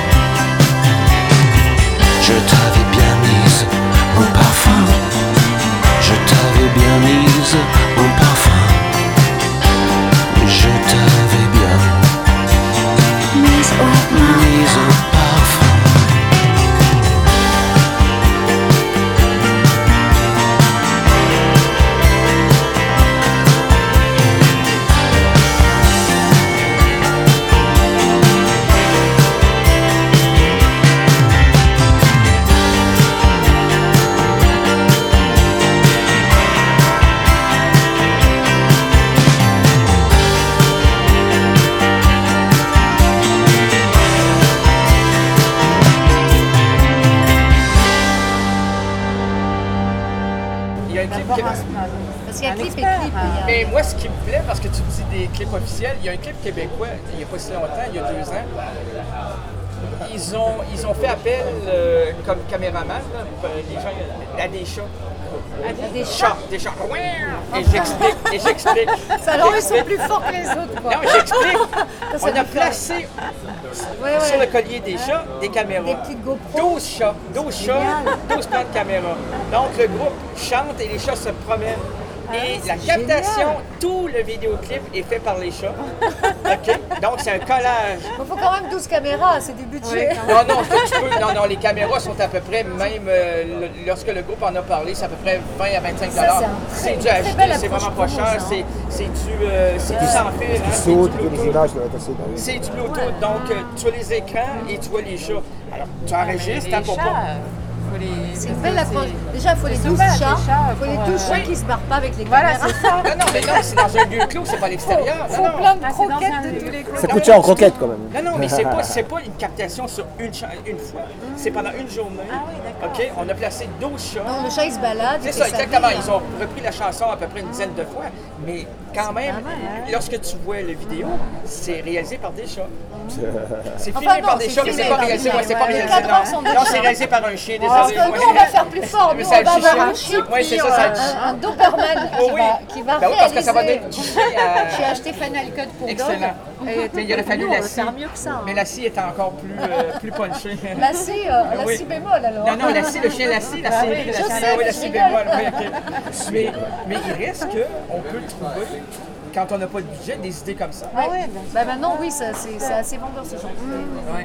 Je t'avais bien mise au parfum. Je t'avais bien mise au parfum. Je t'avais bien Mise au mise au parfum. Il y a un clip Parce qu'il y a clip et clip. Mais moi, ce qui me plaît, parce que tu me dis des clips officiels, il y a un clip québécois, il n'y a pas si longtemps, il y a 2 ans. Ils ont fait appel comme caméraman là, les gens, à des chats. Des chats. Des chats. Et j'explique. Ça alors ils sont plus forts que les autres, quoi. Non, j'explique. Ça On a nous fait- placé sur le collier des chats des caméras. Des petites GoPro. 12 chats, 12 chats, Génial. 12 plans de caméra. Donc le groupe chante et les chats se promènent. Et la captation, tout le vidéoclip est fait par les chats. OK? Donc, c'est un collage. Il faut quand même 12 caméras, c'est du budget. Non, les caméras sont à peu près, même lorsque le groupe en a parlé, c'est à peu près 20 à 25 $. C'est du acheté, c'est vraiment pas cher. C'est du sans fil. Les images doivent être assez dingues. C'est du Bluetooth, donc tu vois les écrans et tu vois les chats. Alors, tu enregistres pour pas. C'est une belle approche. Déjà, il faut les 12 chats. Il faut les 12 chats qui se barrent pas avec les caméras. Voilà, c'est ça. Non, mais non, c'est dans un lieu clos, c'est pas à l'extérieur. Il faut plein de croquettes de tous les côtés. Ça coûte cher en croquettes quand même. Non, mais c'est pas une captation sur une fois. C'est pendant une journée. Ah oui, d'accord. OK, on a placé 12 chats. Donc, le chat, il se balade. C'est ça, exactement. Ils ont repris la chanson à peu près une dizaine de fois. Mais quand même, lorsque tu vois la vidéo, c'est réalisé par des chats. C'est filmé par des chats, mais c'est pas réalisé. C'est pas réalisé. Non, c'est réalisé par un chien. Parce que nous, on va faire plus fort. Nous, on va avoir un chien, oui, c'est ça, un Doberman qui va réaliser. Parce que ça va donner du chien à... J'ai acheté Final Cut pour excellent. Il aurait fallu la scie. faire mieux que ça. Mais la scie est encore plus punchée. La scie bémol alors. Non, la scie, le chien la scie, la série de la scie. Oui, la scie bémol. Mais il reste qu'on peut trouver, quand on n'a pas de budget, des idées comme ça. Ah ouais, maintenant, oui, c'est assez vendeur ce genre de ouais.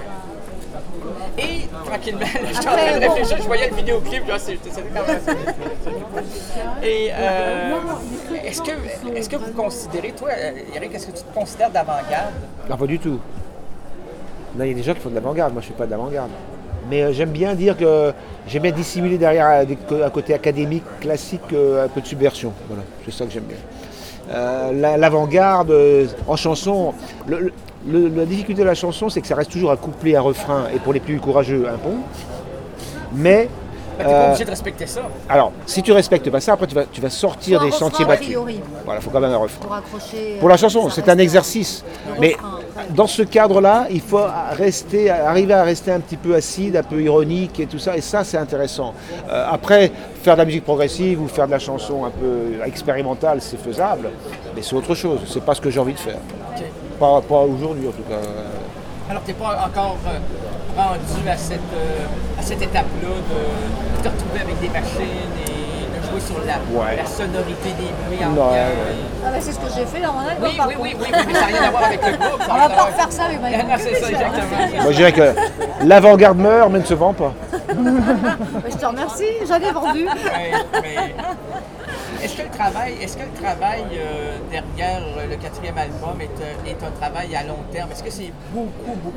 Et tranquillement, je suis en train de réfléchir, je voyais le vidéoclip, là, c'était quand même assez. Et est-ce que vous considérez, toi, Eric, est-ce que tu te considères d'avant-garde? Non, pas du tout. Là, il y a des gens qui font de l'avant-garde, moi je ne fais pas de l'avant-garde. Mais j'aime bien dire que j'aime bien dissimuler derrière un côté académique, classique, un peu de subversion. Voilà, c'est ça que j'aime bien. L'avant-garde en chanson, la difficulté de la chanson, c'est que ça reste toujours un couplet, un refrain, et pour les plus courageux, un pont. Mais t'es pas obligé de respecter ça. Alors, si tu respectes pas ça, après tu vas sortir des sentiers battus. Voilà, il faut quand même un refrain. Pour accrocher. Pour la chanson, c'est un exercice. Mais dans ce cadre-là, il faut arriver à rester un petit peu acide, un peu ironique et tout ça. Et ça, c'est intéressant. Après, faire de la musique progressive ou faire de la chanson un peu expérimentale, c'est faisable. Mais c'est autre chose. C'est pas ce que j'ai envie de faire. Okay. Pas aujourd'hui, en tout cas. Alors, tu n'es pas encore rendu à cette étape-là de te retrouver avec des machines et de jouer sur la sonorité des bruits ambiants. Ah ben c'est ce que j'ai fait dans mon album. Oui, mais ça n'a rien à voir avec le groupe. On va pas refaire ça avec ma c'est ça, exactement. Moi, je dirais que l'avant-garde meurt, mais ne se vend pas. Je te remercie, j'en ai vendu. Est-ce que le travail derrière le 4e album est un travail à long terme? Est-ce que c'est beaucoup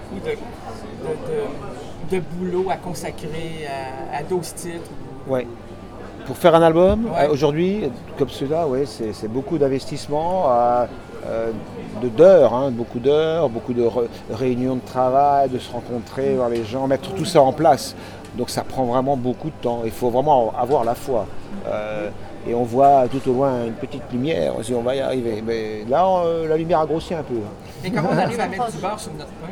de boulot à consacrer à 12 titres? Oui. Pour faire un album, aujourd'hui, comme celui-là, c'est beaucoup d'investissement, beaucoup d'heures, beaucoup de réunions de travail, de se rencontrer, voir les gens, mettre tout ça en place. Donc ça prend vraiment beaucoup de temps. Il faut vraiment avoir la foi. Et on voit tout au loin une petite lumière, si on va y arriver. Mais là, la lumière a grossi un peu. Et comment on arrive à mettre du beurre sur notre pain?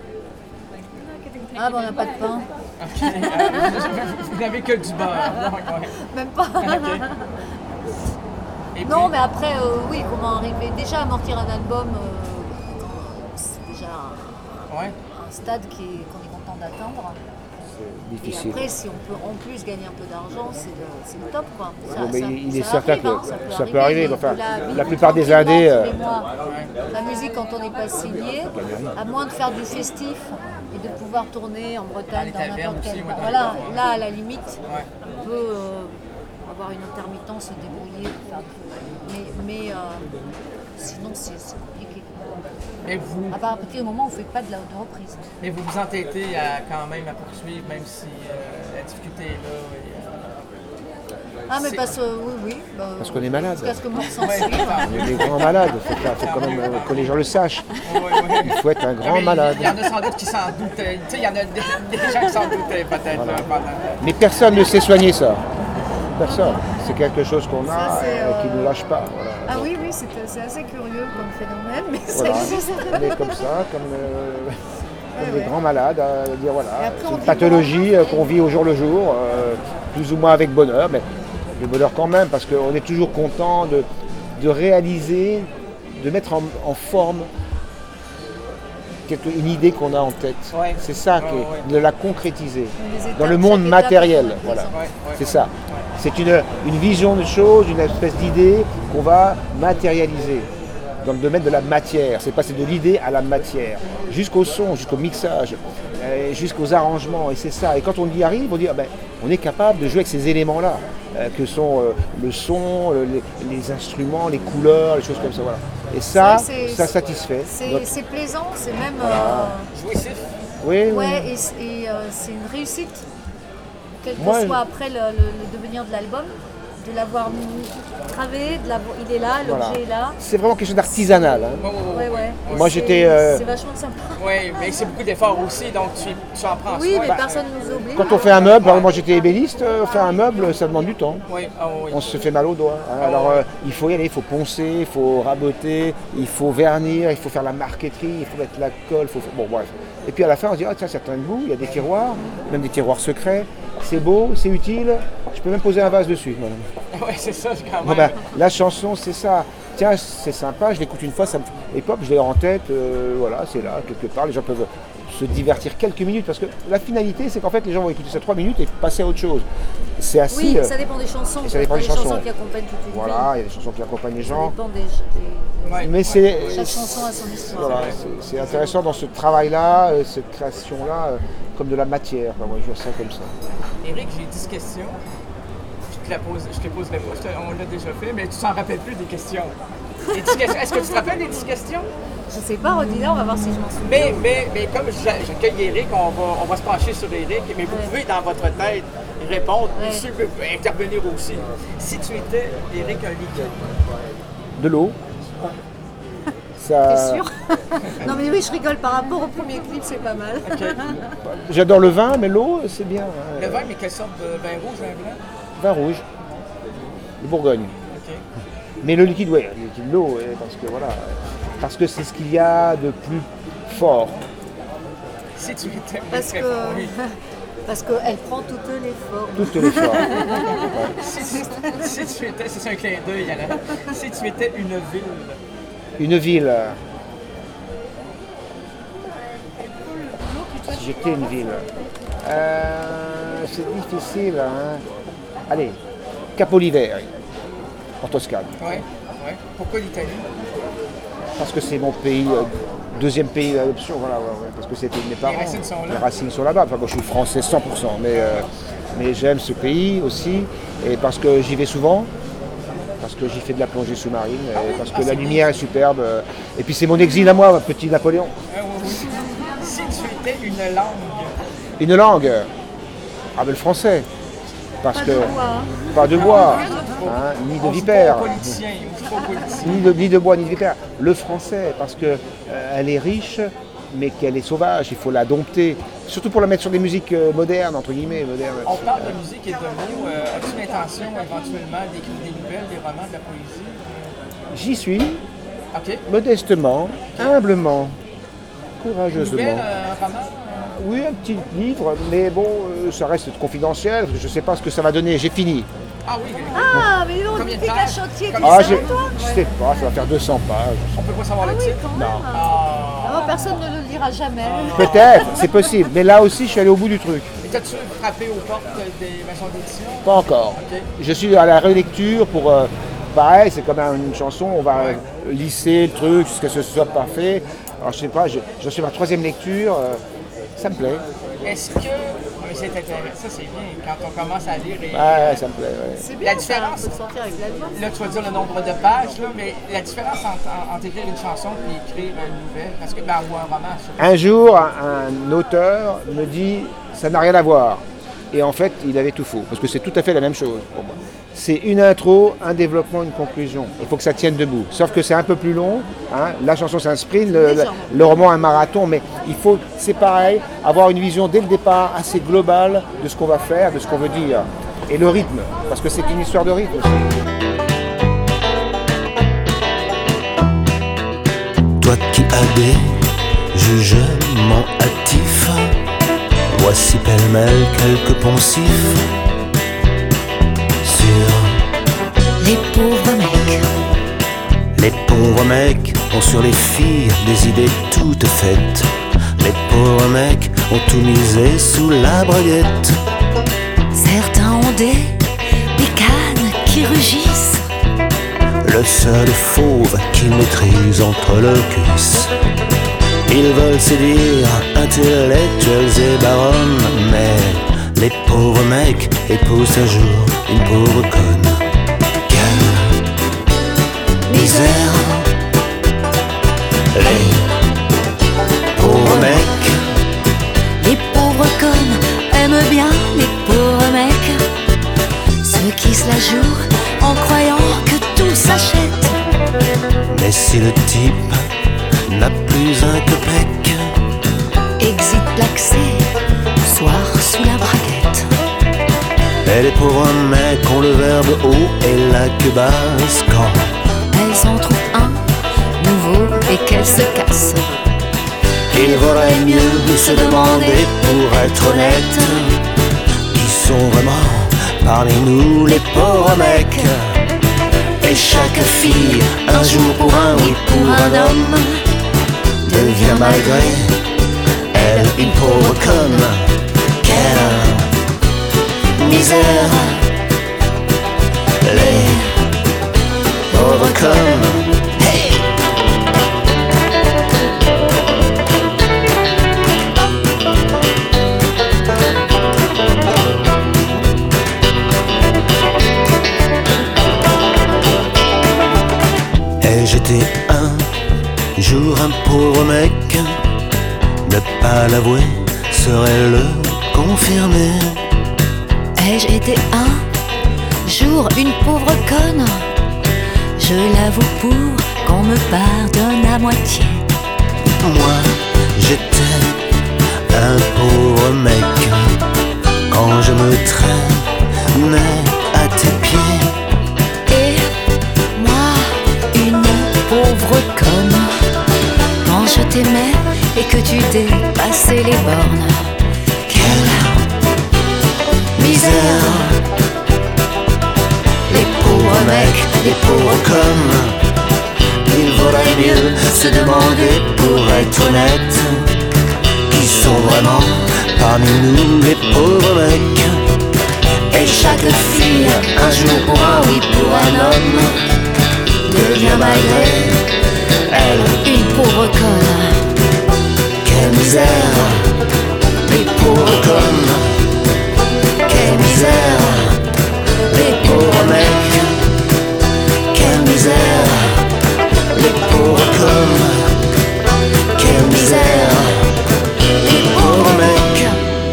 Ah, on n'a pas de pain. Okay. Vous n'avez que du beurre. Même pas. Okay. Non, mais après, oui, comment arriver déjà à amortir un album, c'est déjà un stade qu'on est content d'atteindre. Difficile. Et après, si on peut en plus gagner un peu d'argent, c'est le top, quoi. Il est certain que ça peut arriver. Enfin, la plupart plupart des indés. La musique, quand on n'est pas signé, à moins de faire du festif et de pouvoir tourner en Bretagne, dans n'importe quel. Voilà, là, à la limite, on peut avoir une intermittence, se débrouiller, mais sinon, c'est compliqué. Mais vous... À partir du moment où on ne fait pas de reprise. Mais vous vous entêtez quand même à poursuivre, même si la difficulté est là. Mais parce que oui. Parce qu'on est malade. Parce que mort s'en suit. On est des grands malades. Il faut quand même que les gens le sachent. Il faut être un grand malade. Il y en a sans doute qui s'en doutaient. Tu sais, il y en a des gens qui s'en doutaient peut-être. Voilà. Mais personne ne sait soigner ça. Personne. C'est quelque chose qu'on a et qui ne nous lâche pas. Voilà. Ah oui, c'est assez curieux comme phénomène, mais ça voilà. existe. On est comme ça, comme des grands malades, à dire voilà, c'est une pathologie qu'on vit au jour le jour, plus ou moins avec bonheur, mais le bonheur quand même, parce qu'on est toujours content de réaliser, de mettre en forme une idée qu'on a en tête. Ouais. C'est ça, de la concrétiser dans le étapes, monde chaque matériel. étape, Voilà. Ouais, C'est ça. C'est une vision de choses, une espèce d'idée qu'on va matérialiser dans le domaine de la matière. C'est passer de l'idée à la matière, jusqu'au son, jusqu'au mixage, jusqu'aux arrangements. Et c'est ça. Et quand on y arrive, on dit on est capable de jouer avec ces éléments-là, que sont le son, les instruments, les couleurs, les choses comme ça. Voilà. Et ça, ça satisfait. C'est plaisant, c'est même... Jouissif. Oui, oui. Ouais, et c'est une réussite, quel que Moi, soit après le devenir de l'album, de l'avoir gravé, il est là, l'objet est là. C'est vraiment quelque chose d'artisanal. Hein. Ouais. Moi, C'est j'étais... c'est vachement sympa. Oui, mais c'est beaucoup d'efforts aussi, donc tu en prends Oui, soin. mais personne ne nous oblige. Quand on fait un meuble, moi j'étais ébéniste, faire un meuble, ça demande du temps. Oui, oui. On se fait mal aux doigts. Hein. Alors il faut y aller, il faut poncer, il faut raboter, il faut vernir, il faut faire la marqueterie, il faut mettre la colle, bon bref. Et puis à la fin on se dit, tiens, ça tient debout, il y a des tiroirs, même des tiroirs secrets, c'est beau, c'est utile, je peux même poser un vase dessus. Voilà. Oui, c'est ça, quand même. La chanson, c'est ça. Tiens, c'est sympa, je l'écoute une fois, ça me... Et pop, je l'ai en tête, voilà, c'est là, quelque part, les gens peuvent se divertir quelques minutes, parce que la finalité, c'est qu'en fait, les gens vont écouter ça 3 minutes et passer à autre chose. C'est assez... Oui, ça dépend des chansons. Ça dépend des chansons qui accompagnent toute une vie. Voilà, il y a des chansons qui accompagnent les gens. Ça dépend des... Mais c'est... Chaque chanson a son histoire. Voilà, c'est intéressant dans ce travail-là, cette création-là, comme de la matière. Moi, je vois ça comme ça. Éric, j'ai 10 questions. Je te poserai pas, on l'a déjà fait, mais tu t'en rappelles plus des questions. Est-ce que tu te rappelles des 10 questions? Je sais pas, redis-la, on va voir si je m'en souviens. Mais comme j'accueille Éric, on va se pencher sur Éric, mais vous pouvez dans votre tête répondre, monsieur peut intervenir aussi. Si tu étais, Éric, un liquide. De l'eau. T'es sûr? Non mais oui, je rigole, par rapport au premier clip, c'est pas mal. Okay. J'adore le vin, mais l'eau, c'est bien. Le vin, mais quelle sorte de vin rouge, vin blanc? Vin rouge, de Bourgogne. Okay. Mais le liquide, oui, le liquide, l'eau, parce que c'est ce qu'il y a de plus fort. Si tu étais parce qu'elle prend toutes les formes. Toutes les formes. Si tu étais, c'est un clin d'œil, Alain. Si tu étais une ville. Une ville. Si j'étais une ville. C'est difficile. Hein. Allez, Capoliveri, en Toscane. Oui. Pourquoi l'Italie? Parce que c'est mon pays, deuxième pays d'adoption, voilà, parce que c'était mes parents. Les racines sont là. Les racines sont là-bas. Enfin, moi, je suis français 100%, mais j'aime ce pays aussi, et parce que j'y vais souvent. Parce que j'y fais de la plongée sous-marine, parce que la lumière est superbe. Et puis c'est mon exil à moi, petit Napoléon. Oui. Si tu étais une langue. Une langue? Ah ben le français. Parce pas que. De bois, hein. Pas de bois, ni de vipère. Ni de bois, ni de vipère. Le français, parce que elle est riche, mais qu'elle est sauvage, il faut la dompter. Surtout pour la mettre sur des musiques modernes, entre guillemets, modernes. On parle de musique et de mots. As-tu l'intention éventuellement d'écrire des nouvelles, des romans, de la poésie? J'y suis, OK. modestement, humblement, courageusement. Nouvelle, roman? Oui, un petit livre, mais bon, ça reste confidentiel, parce que je ne sais pas ce que ça va donner. J'ai fini. Ah oui. Ah, mais non, Combien de t'es pages? cachotier, Ah, tu sais, toi? je sais pas, ça va faire 200 pages. On peut pas savoir le titre? Quand même. Ah, personne ne le lira jamais. Peut-être, c'est possible, mais là aussi, je suis allé au bout du truc. Et t'as-tu frappé aux portes des maisons d'édition? Pas encore. OK. Je suis à la relecture pour... pareil, c'est comme une chanson, on va lisser le truc jusqu'à ce que ce soit parfait. Alors je sais pas, je suis à ma 3e lecture, ça me plaît. Est-ce que... Mais c'est intéressant, ça c'est bien, quand on commence à lire et... Ouais, ça me plaît, ouais. C'est bien, La différence... ça, on peut sortir avec l'album. Là, tu vas dire le nombre de pages, là, mais la différence entre écrire une chanson et écrire une nouvelle, parce que, ou un roman, je sais pas. Un jour, un auteur me dit, ça n'a rien à voir. Et en fait, il avait tout faux, parce que c'est tout à fait la même chose pour moi. C'est une intro, un développement, une conclusion. Il faut que ça tienne debout. Sauf que c'est un peu plus long. Hein. La chanson, c'est un sprint, le roman, un marathon. Mais il faut, c'est pareil, avoir une vision dès le départ assez globale de ce qu'on va faire, de ce qu'on veut dire. Et le rythme, parce que c'est une histoire de rythme aussi. Toi qui as des jugements hâtifs, voici pêle-mêle quelques poncifs sur Les pauvres mecs. les pauvres mecs ont sur les filles des idées tout toute faite. Les pauvres mecs ont tout misé sous la braguette. Certains ont des bécanes qui rugissent. Le seul fauve qu'ils maîtrisent entre leurs cuisses. Ils veulent séduire intellectuels et baronnes, mais les pauvres mecs épousent un jour une pauvre conne. Quelle misère. Les pauvres mecs. Les pauvres connes aiment bien les pauvres mecs. Ceux qui se la jouent en croyant que tout s'achète. Mais si le type n'a plus un copec, Exit l'accès, soir sous la braguette. et les pauvres mecs ont le verbe haut et la queue basse quand Elles en trouvent un nouveau et qu'elles se cassent. il vaudrait mieux se demander, pour être honnête, qui sont vraiment parmi nous les pauvres mecs. Et chaque fille, un jour pour un, oui pour un homme, devient malgré elle une pauvre conne. Quelle misère. Les pauvres connes. Hey! Et j'étais un jour un pauvre mec. Ne pas l'avouer serait le confirmer. Ai-je été un jour une pauvre conne? Je l'avoue pour qu'on me pardonne à moitié. Moi, j'étais un pauvre mec quand je me traînais à tes pieds. Et moi, une pauvre conne, quand je t'aimais et que tu dépassais les bornes. Quelle misère. Les pauvres mecs, les pauvres connes. Il vaudrait mieux se demander, pour être honnête, qui sont vraiment parmi nous les pauvres mecs. Et chaque fille, un jour pour un, oui pour un homme, devient malgré elle Une pauvre conne. Quelle misère. Les pauvres connes. Quelle misère. Les pauvres mecs. Quelle misère. Les pauvres connes. Quelle misère. Les pauvres mecs.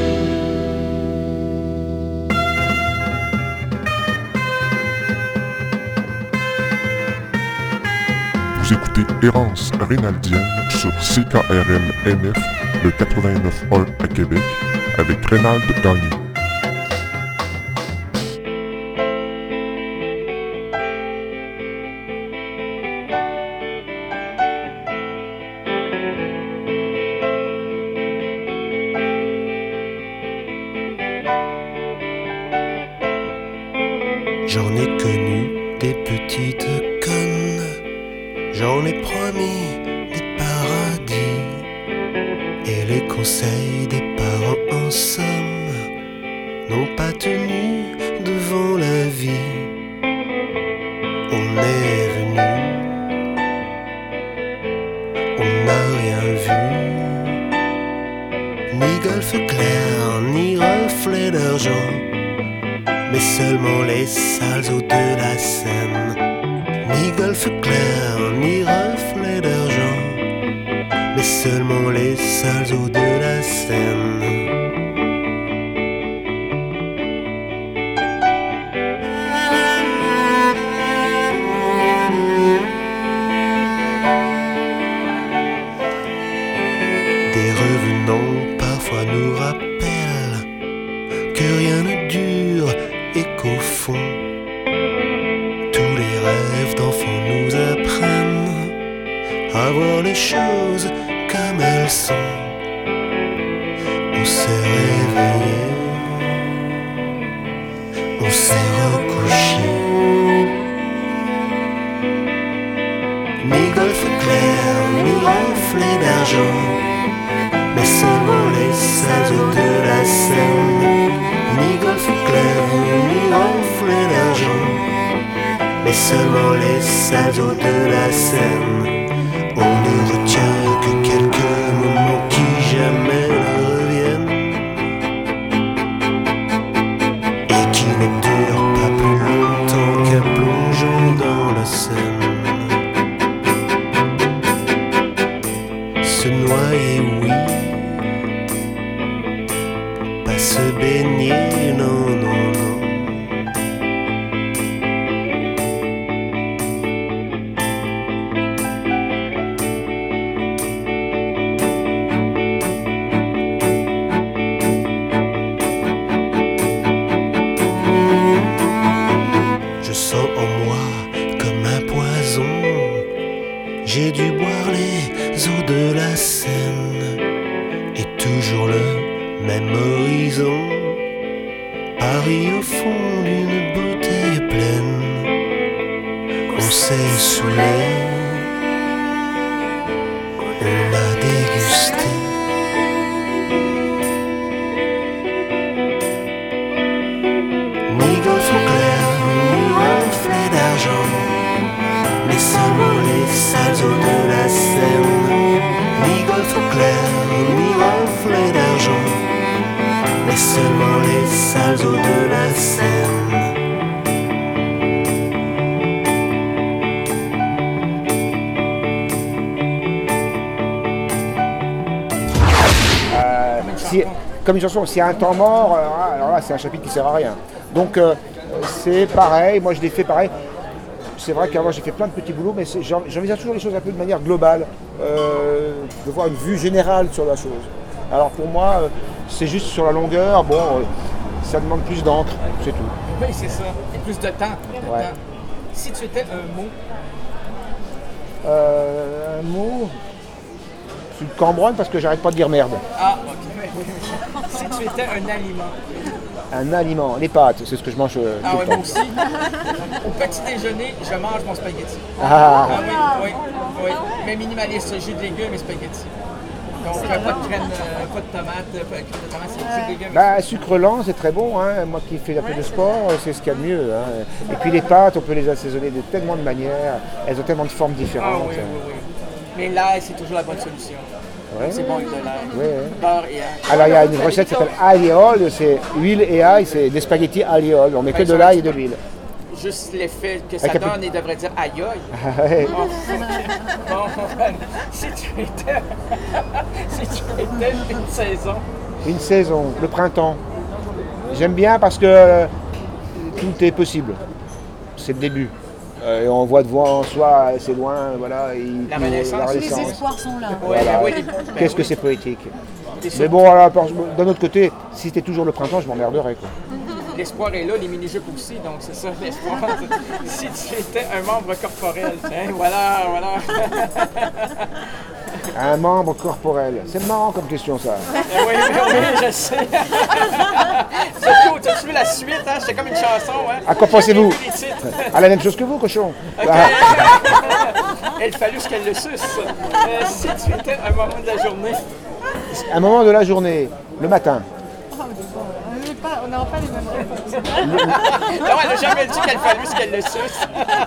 Vous écoutez Errance Rénaldienne sur CKRM NF, le 89.1 à Québec, avec Rénald Gagné. J'en ai connu des petites connes. J'en ai promis des paradis et les conseils des parents en somme n'ont pas tenu devant la vie. On est venu, on n'a rien vu, ni golfe clair, ni reflet d'argent, mais seulement les sales eaux de la Seine. Ni golfe clair, ni reflet d'argent, mais seulement les sales eaux de la Seine. Des revenants parfois nous rappellent que rien ne dure et qu'au fond, tous les rêves d'enfants nous apprennent à voir les choses comme elles sont. On s'est réveillé, on s'est recouché. Ni golfe clair, ni reflet d'argent, seulement les sales eaux de la Seine. On ne retient que quelques moments qui jamais ne reviennent et qui ne durent pas plus longtemps qu'un plongeon dans la Seine. Se noyer, oui, pas se baigner, non, non, non. Je sens en moi comme un poison. J'ai dû boire les eaux de la Seine et toujours le même horizon. Paris au fond d'une bouteille pleine. On s'est saoulé, on a dégusté. Ni golfe au clair, ni reflet d'argent, mais seulement les sales eaux de la Seine. Ni golfe au clair, ni reflet d'argent, mais seulement les sales eaux de la Seine. Comme une chanson, s'il y a un temps mort, alors là c'est un chapitre qui sert à rien. Donc c'est pareil, moi je l'ai fait pareil. C'est vrai qu'avant j'ai fait plein de petits boulots, mais j'envisage toujours les choses un peu de manière globale, de voir une vue générale sur la chose. Alors pour moi, c'est juste sur la longueur, bon, ça demande plus d'encre, c'est tout. Oui, c'est ça. Et plus de temps. Ouais. Si tu étais un mot. Un mot, je suis de Cambronne parce que j'arrête pas de dire merde. Ah, ok. Si tu étais un aliment. Un aliment, les pâtes, c'est ce que je mange tout Ah le oui, temps. moi aussi. Au petit déjeuner, je mange mon spaghetti. Ah. Oui. Mais minimaliste, jus de légumes et spaghetti. Donc pas de crème, pas de tomate, c'est jus de légumes. Bah, sucre lent, c'est très bon. Hein. Moi qui fais un peu de sport, c'est ce qu'il y a de mieux. Hein. Et puis les pâtes, on peut les assaisonner de tellement de manières. Elles ont tellement de formes différentes. Ah oui. Mais l'ail, c'est toujours la bonne solution. Ouais. C'est bon avec de l'ail. Ouais. Beurre et ail. Alors il y a une recette qui s'appelle agliole, c'est huile et ail, c'est des spaghettis agliole. On met que de l'ail et de l'huile. Juste l'effet que ça Avec donne, il devrait dire aïe aïe. Ah ouais. Bon, si tu étais une saison. Une saison, le printemps. J'aime bien parce que tout est possible. C'est le début. Et on voit devant soi, c'est loin, voilà. La Renaissance. Les espoirs sont là. Voilà. Oui, Qu'est-ce que c'est poétique. Mais Mais bon, alors, d'un autre côté, si c'était toujours le printemps, je m'emmerderais, quoi. l'espoir est là, les mini-jupes aussi, donc c'est ça l'espoir. Si tu étais un membre corporel, tiens, voilà. Un membre corporel. C'est marrant comme question, ça. Oui, je sais. Surtout, t'as-tu vu la suite, hein? C'était comme une chanson, hein? À quoi pensez-vous? À la même chose que vous, cochon. Okay. Elle fallut ce qu'elle le suce. Si tu étais un moment de la journée. Un moment de la journée, le matin. On n'aura pas les mêmes réponses. Non, elle n'a jamais dit qu'elle fallut ce qu'elle le suce.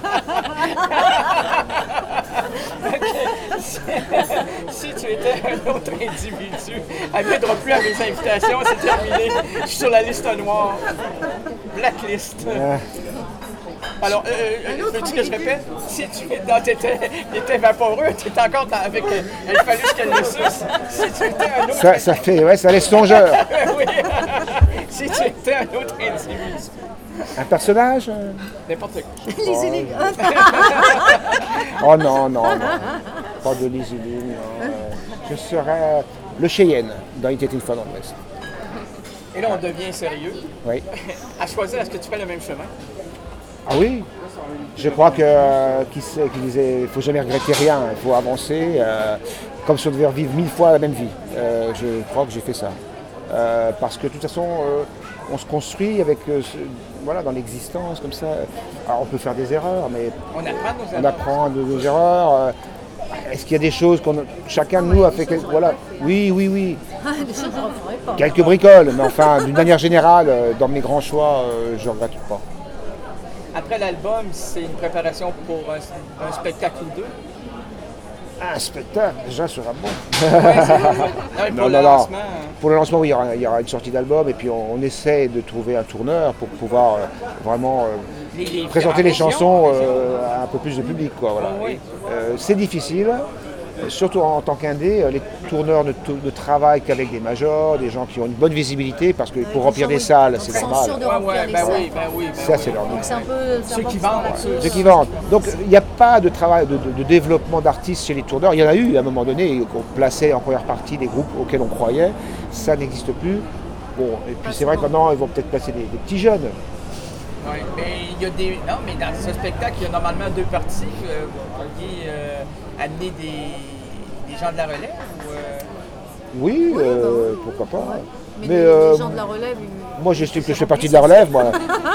Si tu étais un autre individu, elle ne viendra plus à mes invitations, c'est terminé. Je suis sur la liste noire. Blacklist. Alors, veux-tu que je répète? Si tu étais vaporeux, tu étais encore avec elle fallut ce qu'elle le suce. Si tu étais un autre... Ça fait, ouais, ça laisse songeur. Oui. Si tu étais un autre individu. Un personnage? N'importe quoi. Lizzy Ling. Oh non. Pas de Lizzy Ling, non. Je serais le Cheyenne dans Il était une fois dans l'Ouest. Et là, on devient sérieux. Oui. À choisir, est-ce que tu fais le même chemin? Ah oui, je crois qu'il ne faut jamais regretter rien, il faut avancer, comme si on devait revivre 1000 fois la même vie. Je crois que j'ai fait ça. Parce que de toute façon, on se construit avec, dans l'existence, comme ça. Alors on peut faire des erreurs, mais on apprend de nos erreurs. Est-ce qu'il y a des choses chacun de nous a fait voilà. Oui. Des choses qu'on ne ferait pas. Quelques bricoles, mais enfin, d'une manière générale, dans mes grands choix, je ne regrette pas. après l'album, c'est une préparation pour un spectacle ou deux. Un spectacle, déjà, sera bon. Ouais, c'est vrai. Non, mais pour le lancement. Pour le lancement, oui, il y aura une sortie d'album et puis on essaie de trouver un tourneur pour pouvoir vraiment présenter les chansons à un peu plus de public, quoi. Voilà. Oui. C'est difficile. Surtout en tant qu'indé, les tourneurs ne travaillent qu'avec des majors, des gens qui ont une bonne visibilité, parce que pour remplir des salles, c'est normal. Sûr de remplir les salles. Ça, c'est leur but. Donc c'est un peu Ceux qui vendent. Ceux qui vendent. Donc il n'y a pas de travail de développement d'artistes chez les tourneurs. Il y en a eu à un moment donné, qu'on plaçait en première partie des groupes auxquels on croyait. Ça n'existe plus. Bon, et puis c'est vrai que maintenant, ils vont peut-être placer des petits jeunes. Oui, mais il y a des. Non, mais dans ce spectacle, il y a normalement deux parties. Vous pourriez amener des gens de la relève ou, Oui, pourquoi pas. Ouais. Mais les gens de la relève. Moi, j'estime que je fais partie de la relève, moi.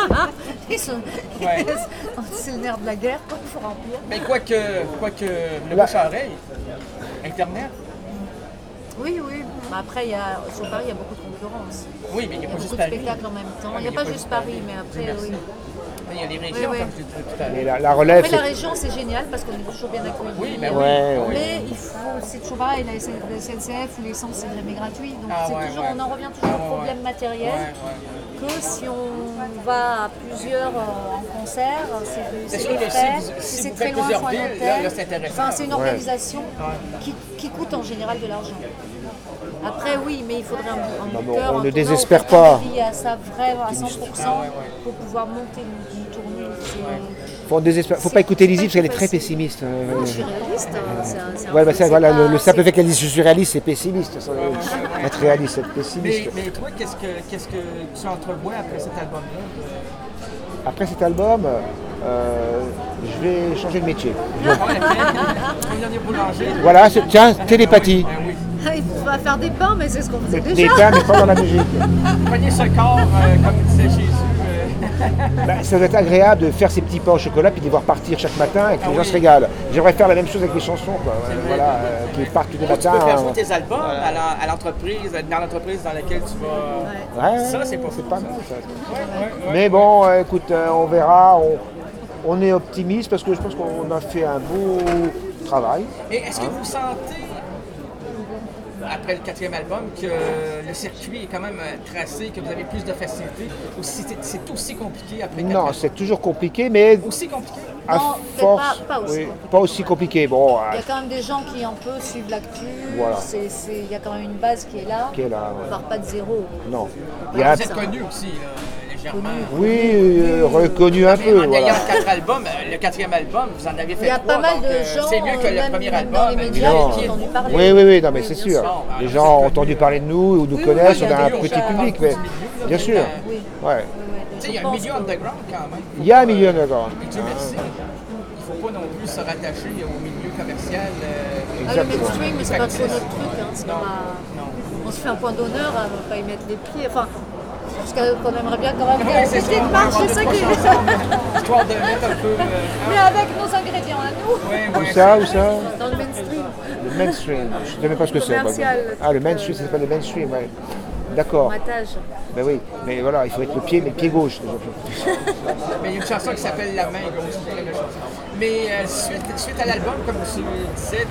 C'est le nerf de la guerre, quoi, il faut remplir. Mais quoique le bouche à oreille, Internet. Oui. Mais après, sur Paris, il y a beaucoup de concurrence. Oui, mais il n'y a pas beaucoup juste de Paris. spectacles en même temps. Il n'y a pas juste Paris, mais après, oui. Il y a les régions, comme je disais tout à l'heure. Mais la relève. Après, la région, c'est génial parce qu'on est toujours bien accueillis. Oui, mais Mais il faut, c'est toujours pareil, la SNCF ou l'essence, c'est jamais gratuit. Donc on en revient toujours au problème matériel. Que si on va à plusieurs en concert, c'est sûr que frais, si c'est vous très faites loin, plusieurs faut un villes, hôtel. là, c'est intéressant. Enfin, c'est une organisation qui coûte en général de l'argent. Après, oui, mais il faudrait un moteur, on un ne tourneur, désespère quelqu'un pas. qui à ça vrai à 100% pour pouvoir monter une tournée. Faut pas écouter Lizzy parce qu'elle est très pessimiste. Non, je suis réaliste. Le simple fait qu'elle dise je suis réaliste, c'est pessimiste. Être réaliste, c'est être pessimiste. Mais toi, qu'est-ce que tu entrevois après cet album-là? Après cet album, je vais changer de métier. Voilà, tiens, télépathie. Il va faire des pains, mais c'est ce qu'on faisait déjà. Des pains, mais pas dans la musique. Prenez ce corps, comme disait Jésus. Ça doit être agréable de faire ces petits pains au chocolat puis de les voir partir chaque matin et que les gens se régalent. J'aimerais faire la même chose avec les chansons, quoi. Voilà, qui partent tous les matins. Tu peux faire jouer tes albums à l'entreprise, dans l'entreprise dans laquelle tu vas. Ouais, ça, c'est pas mal, ça. Mais bon, écoute, on verra. On est optimiste parce que je pense qu'on a fait un beau travail. Et est-ce que vous sentez, après le 4e album, que le circuit est quand même tracé, que vous avez plus de facilité, ou si c'est aussi compliqué après le 4e album? Non, c'est toujours compliqué, mais aussi compliqué? Non, force, pas aussi compliqué. Pas aussi compliqué. Bon, il y a quand même des gens qui un peu suivent l'actu. Voilà. Il y a quand même une base qui est là. On part pas de zéro. Non. Vous êtes connu aussi, légèrement. Oui, reconnu un peu. En ayant 4 albums, le 4e album, vous en avez fait 3. Il y a pas mal de gens. C'est mieux que le premier album. Dans les médias, ils ont entendu parler. Oui, non, mais c'est sûr. Les gens ont entendu parler de nous ou nous connaissent, on a un petit public, mais bien sûr. Ouais. Il y a un milieu underground quand même. Il y a un milieu underground. Dieu merci. Il ne faut pas non plus se rattacher au milieu commercial. Le mainstream, c'est pas trop notre truc. On se fait un point d'honneur à ne pas y mettre les pieds. Enfin, parce qu'on aimerait bien quand même faire une petite marche, c'est ça qui est. Histoire de mettre un peu. Mais avec nos ingrédients à nous. Où ça? Dans le mainstream. Le mainstream, je ne sais même pas ce que c'est. Le mainstream, ça s'appelle le mainstream, ouais. D'accord. Ben oui, mais voilà, il faut être le pied gauche. Mais il y a une chanson qui s'appelle La main gauche, c'est très belle chanson. Mais suite à l'album, comme tu disais,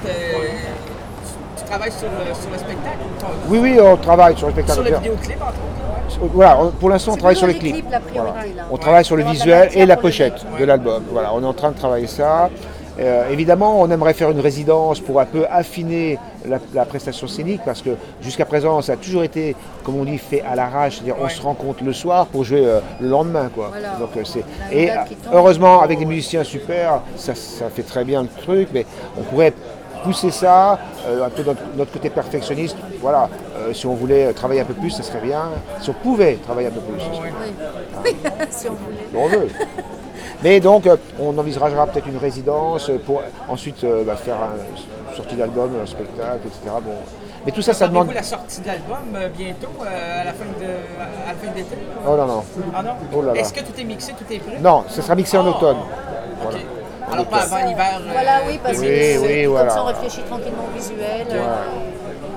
tu travailles sur le spectacle? Oui, on travaille sur le spectacle. Sur le vidéoclip, entre autres? Voilà, pour l'instant, on travaille sur les clips. Voilà. On travaille sur le visuel et la pochette de l'album. Voilà, on est en train de travailler ça. Évidemment, on aimerait faire une résidence pour un peu affiner la prestation scénique parce que jusqu'à présent, ça a toujours été, comme on dit, fait à l'arrache. C'est-à-dire, on se rencontre le soir pour jouer le lendemain, quoi. Voilà. Donc, et heureusement, avec des musiciens super, ça fait très bien le truc, mais on pourrait pousser ça, un peu notre côté perfectionniste. Voilà, si on voulait travailler un peu plus, ça serait bien. Si on pouvait travailler un peu plus. Oui, si on voulait. On veut. Mais donc, on envisagera peut-être une résidence pour ensuite faire une sortie d'album, un spectacle, etc. Bon. Mais tout ça, ça demande. Avez-vous la sortie de l'album bientôt, à la fin de l'été? Oh non. Ah non? Oh là là. Est-ce que tout est mixé, tout est prêt? Non, ça sera mixé en automne. Voilà. Alors pas avant l'hiver. Voilà, oui, parce que voilà. comme ça on réfléchit tranquillement au visuel. Voilà.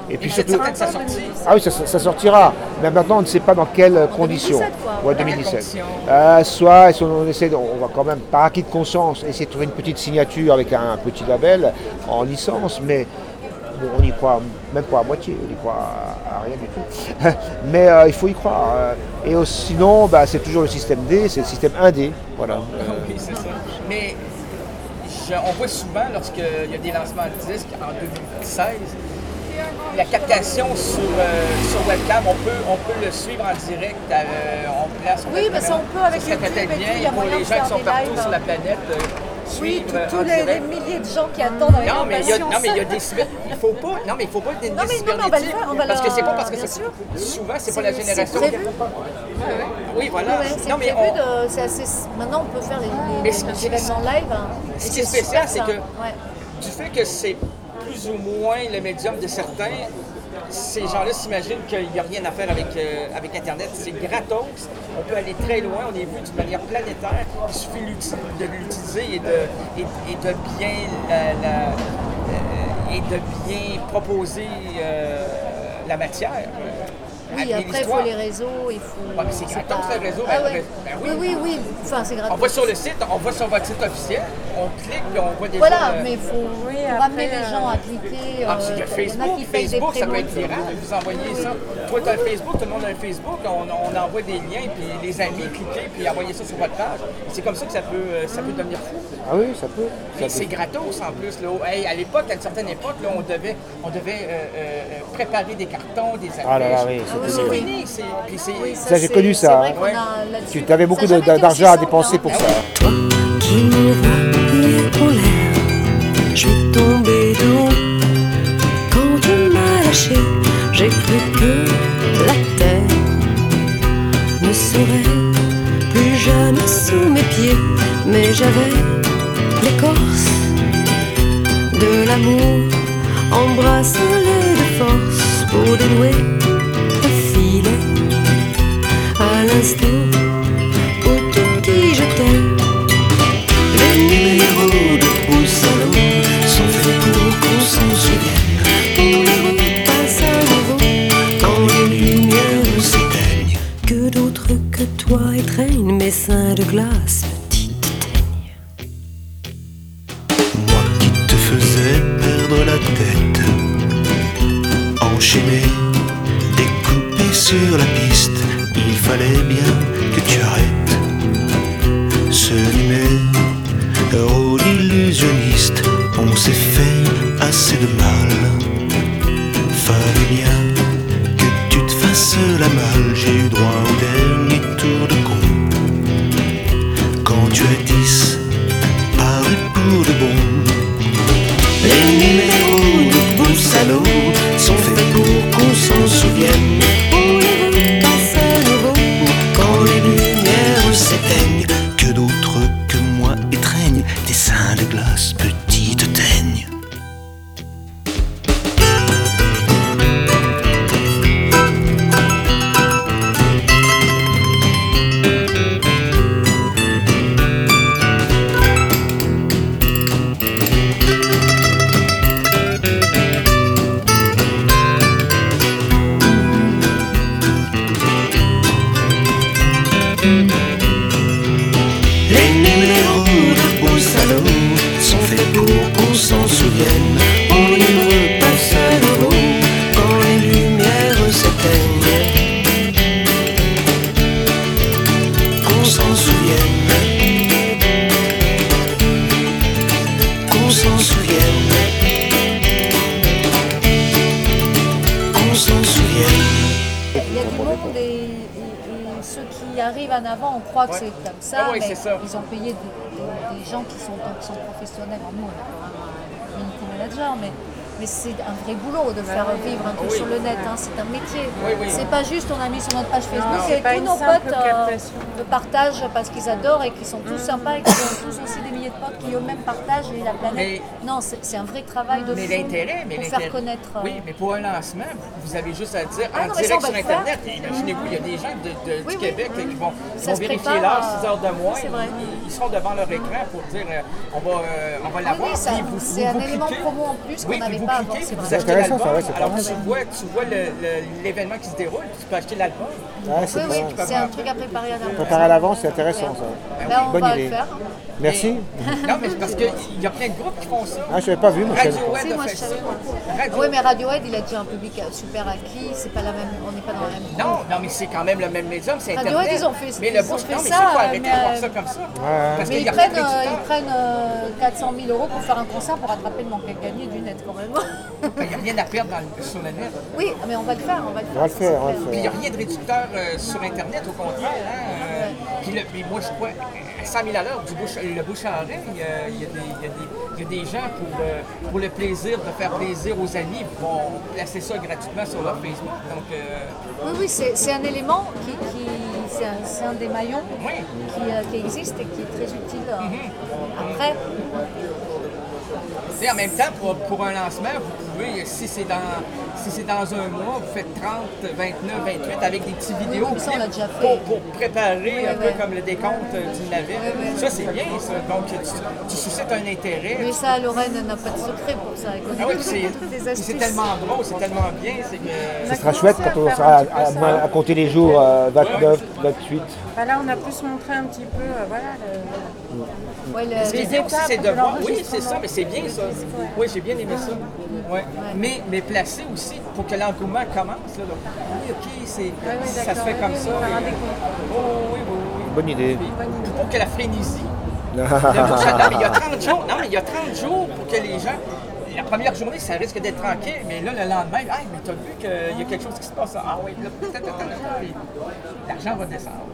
Et puis Vous êtes surtout, certain de sa sortie? ah oui, ça sortira. Mais maintenant, on ne sait pas dans quelles conditions. 2017, quoi. Ouais, Dans quelles 2017. conditions? Soit on va quand même, par acquis de conscience, essayer de trouver une petite signature avec un petit label en licence, mais bon, on y croit même pas à moitié, on y croit à rien du tout. Mais il faut y croire. Et sinon, c'est toujours le système D, c'est le système 1D. Voilà. Oui, c'est ça. Mais on voit souvent, lorsqu'il y a des lancements de disques en 2016, la captation sur webcam, on peut le suivre en direct, on place. Oui, mais ça on peut avec ça serait YouTube peut-être et tout, bien il y a pour moyen les de gens faire qui sont des partout lives. sur la planète. Oui, Suivre tous en les direct. milliers de gens qui attendent avec Non, mais il y a des suites. Il faut pas. Non, mais il faut pas des Non, mais cybernétiques. on va le faire, on va parce que c'est pas parce que bien c'est sûr. souvent c'est pas la génération. C'est prévu. Oui, voilà. Ouais, c'est Non, mais prévu c'est assez. Maintenant, on peut faire Mais les événements live. Hein. Ce Et qui est super, spécial, c'est ça. que Ouais. du fait que c'est plus ou moins le médium de certains, ces gens-là s'imaginent qu'il n'y a rien à faire avec Internet. C'est gratos, on peut aller très loin, on est vu d'une manière planétaire. Il suffit de l'utiliser et de bien proposer la matière. Oui, amener après, il faut l'histoire. les réseaux, il faut... Ouais, mais c'est gratos, pas- le réseau. Ah ben, ouais. ben Oui, enfin, c'est gratos. On va sur le site, on va sur votre site officiel, on clique puis on voit des Voilà, gens, mais il faut après, ramener les gens à cliquer. Ah, c'est que il y en a Facebook, qui payent des Facebook, ça peut prénoms. être viral, vous envoyez ça. Toi, tu as un Facebook, tout le monde a un Facebook, on envoie des liens, puis les amis, cliquez, puis envoyez ça sur votre page. C'est comme ça que ça peut devenir fou. Ah oui, ça peut. Et c'est gratos en plus. Là. Hey, à l'époque, à une certaine époque, là, on devait préparer des cartons, des affiches. Ah là là, oui, C'est fini. Puis c'est- Oui, Ça, j'ai c'est- connu ça, C'est vrai hein. qu'on Ouais. a là-dessus. Tu avais beaucoup Ça a jamais été d'argent aussi à simple, dépenser hein. pour Ah ça. Toi qui m'envoyais en l'air, je suis tombée d'en haut. Quand tu m'as lâché, j'ai cru que la terre ne serait plus jamais sous mes pieds. Mais j'avais l'écorce de l'amour, embrasse-le de force pour dénouer le filet. À l'instant où tu dis je t'aime, les numéros de Boussalo sont faits pour qu'on s'en souvienne. On les repasse à nouveau quand les lumières s'éteignent. Que d'autres que toi étreignent mes seins de glace, petite teigne. Moi qui te faisais perdre la tête, enchaîné, découpé sur la piste, il fallait bien que tu arrêtes ce numéro d'illusionniste. On s'est fait assez de mal, fallait bien que tu te fasses la malle. J'ai eu droit au dernier tour de con quand tu as disparu pour de bon. Les numéros de Boussalo sont faits pour qu'on s'en souvienne. On les repasse à nouveau quand les lumières s'éteignent. Que d'autres que moi étreignent tes seins de glace, petite teigne. Les numéros de Boussalo sont faits pour qu'on s'en souvienne. On les repasse à nouveau quand les lumières s'éteignent. Qu'on s'en souvienne. Qu'on s'en souvienne. Qu'on s'en souvienne. Il y a du monde et ceux qui arrivent en avant, on croit que c'est comme ça, Ah oui, mais c'est ça. ils ont payé des gens qui sont professionnels. Alors nous, on a quand même un community manager, mais c'est un vrai boulot de faire vivre un truc Oui. sur le net. Hein. C'est un métier. Oui. C'est pas juste on a mis sur notre page Facebook c'est et pas tous une nos simple potes captation. le partagent parce qu'ils adorent et qu'ils sont tous sympas et qu'ils ont tous aussi des milliers de potes qui eux-mêmes partagent et la planète. Non, c'est un vrai travail de Mais fond l'intérêt, pour faire connaître. Oui, mais pour un lancement, vous avez juste à dire Ah en non, mais ça, direct on va sur le faire. Internet. Et imaginez-vous, il y a des gens du Oui. Québec qui vont Ça se vérifier prépare, l'heure, 6 heures de moins. c'est vrai. Ils seront devant leur écran pour dire on va Oui, l'avoir. ça, Puis vous c'est un vous élément cliquez. promo en plus qu'on Oui, n'avait puis pas cliquez, puis forcément. vous C'est achetez intéressant, ça, l'album. ouais, c'est Alors pas tu vois l'événement qui se déroule, puis tu peux acheter l'album. Ouais, Oui, c'est oui, pas... c'est un truc à préparer à l'avance. Préparer à l'avance, c'est intéressant, ça. Là, on Bonne va idée. le faire. Merci. Non, mais c'est parce qu'il y a plein de groupes qui font ça. Ah, je l'avais pas vu, moi. je savais pas. Radiohead Si, a moi, fait je ça. savais pas. Radio- Oui, mais Radiohead, il a déjà un public super acquis. C'est pas la même, on n'est pas dans la même. Non, mais c'est quand même le même médium, c'est Internet. Radiohead, ils ont fait- mais ils le ont bouche, fait non, mais ça, c'est pas arrêter de mais, voir ça comme ça. Parce Mais qu'il y ils a plein prennent, d'éditeurs. 400 000 euros pour faire un concert pour rattraper le manque à gagner du net quand même. Il n'y a rien à perdre sur le net. Oui, mais on va le faire, on va le faire. On va le ça, faire, c'est on va le clair. Puis il n'y a rien de réducteur sur Internet, au contraire. Hein. Puis mais moi, je crois, à 100 000 à l'heure, le bouche à oreille, il y a des gens pour le plaisir de faire plaisir aux amis vont placer ça gratuitement sur leur Facebook. Donc, Oui, oui, c'est un élément c'est un des maillons oui. qui existe et qui est très utile. Après, Et en même temps, pour un lancement, vous pouvez, si c'est dans un mois, vous faites 30, 29, 28 avec des petits vidéos oui, ça, on l'a déjà fait. pour préparer un peu oui. comme le décompte du navet. Oui. Ça, c'est bien, ça. Donc, tu suscites un intérêt. mais ça, Lorraine n'a pas de secret pour ça. Elle connaît Ah oui, toutes les c'est astuces. tellement drôle, c'est tellement bien. C'est que... Ça sera chouette quand on sera à compter les jours 29, 28. Bah là, on a plus montré un petit peu, voilà, Ouais, le- Ce qui est bien aussi, c'est de de voir. Oui, l'enregistrement. c'est ça, mais c'est bien ça. Oui, j'ai bien aimé ça. Ouais. Mais placé aussi pour que l'engouement commence. Là, donc, oui, OK, ça se fait comme ça. Oh, oui. Bonne idée. Puis pour que la frénésie. Le bouche à oreille, mais il y a 30 jours. Non, mais il y a 30 jours pour que les gens. La première journée, ça risque d'être tranquille, mais là, le lendemain, hey, mais t'as vu qu'il y a quelque chose qui se passe. Ah oui, là, puis l'argent va descendre.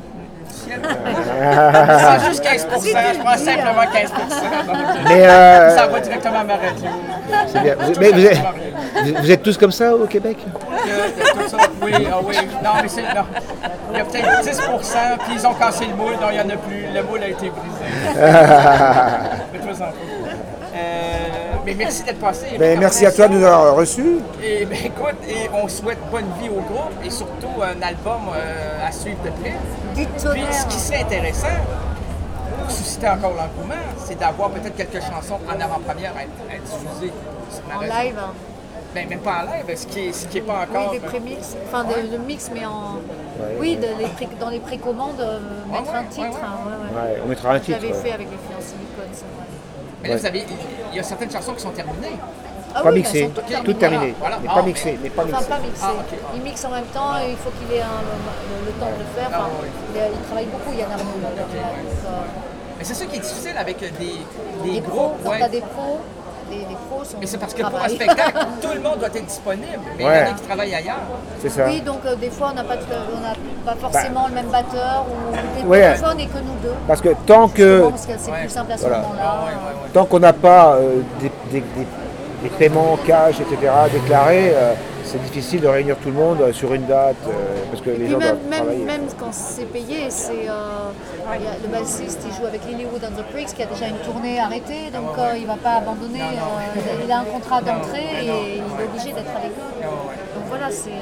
C'est juste 15 je prends simplement 15 Mais ça va directement à ma radio. c'est bien. Vous êtes tous comme ça au Québec? Tout ça, oui, oui. Non, mais c'est. Non. Il y a peut-être 10 puis ils ont cassé le moule, donc il n'y en a plus. Le moule a été brisé. De plus en plus. Mais merci d'être passé. Ben, merci à toi de nous avoir reçus. Et ben, écoute, et on souhaite bonne vie au groupe et surtout un album à suivre de près. Du Puis tonnerre. ce qui serait intéressant, pour susciter encore l'engouement, c'est d'avoir peut-être quelques chansons en avant-première à être diffusées sur la En radio. live. Ben, même pas en live, ce qui est pas Oui, encore. des prémix, enfin de mix, mais en. Oui, dans les précommandes, mettre un titre. Ouais, on mettra un Je titre. l'avais fait avec les filles en silicone, c'est vrai. Mais là, vous savez, il y a certaines chansons qui sont terminées. Ah Pas oui, mixé, elles sont toutes tout terminé. Voilà. Mais Ah, pas mais- mixé, mais pas Enfin, mixé. pas mixé. Ah, ok. Il mixe en même temps et il faut qu'il ait le temps de le faire. Enfin, il travaille beaucoup, Yann Arnaud. Mais c'est ça qui est difficile avec des Les pros, groupes. quand Ouais. t'as des pros, les pros sont. Mais c'est parce que pour un travaillent. spectacle, tout le monde doit être disponible, mais il y en Ouais. a qui travaillent ailleurs. C'est ça. Oui, donc des fois on n'a pas forcément le même batteur ou Ouais. des fois on n'est que nous deux. Parce que tant que Parce que c'est plus simple à ce Voilà. moment-là. tant qu'on n'a pas des paiements cash, etc. déclarés, c'est difficile de réunir tout le monde sur une date parce que les Puis gens doivent même travailler. quand c'est payé, c'est il y a le bassiste il joue avec Lilywood and the Pricks qui a déjà une tournée arrêtée, donc il va pas abandonner. Il a un contrat d'entrée et il est obligé d'être avec eux. Donc voilà, c'est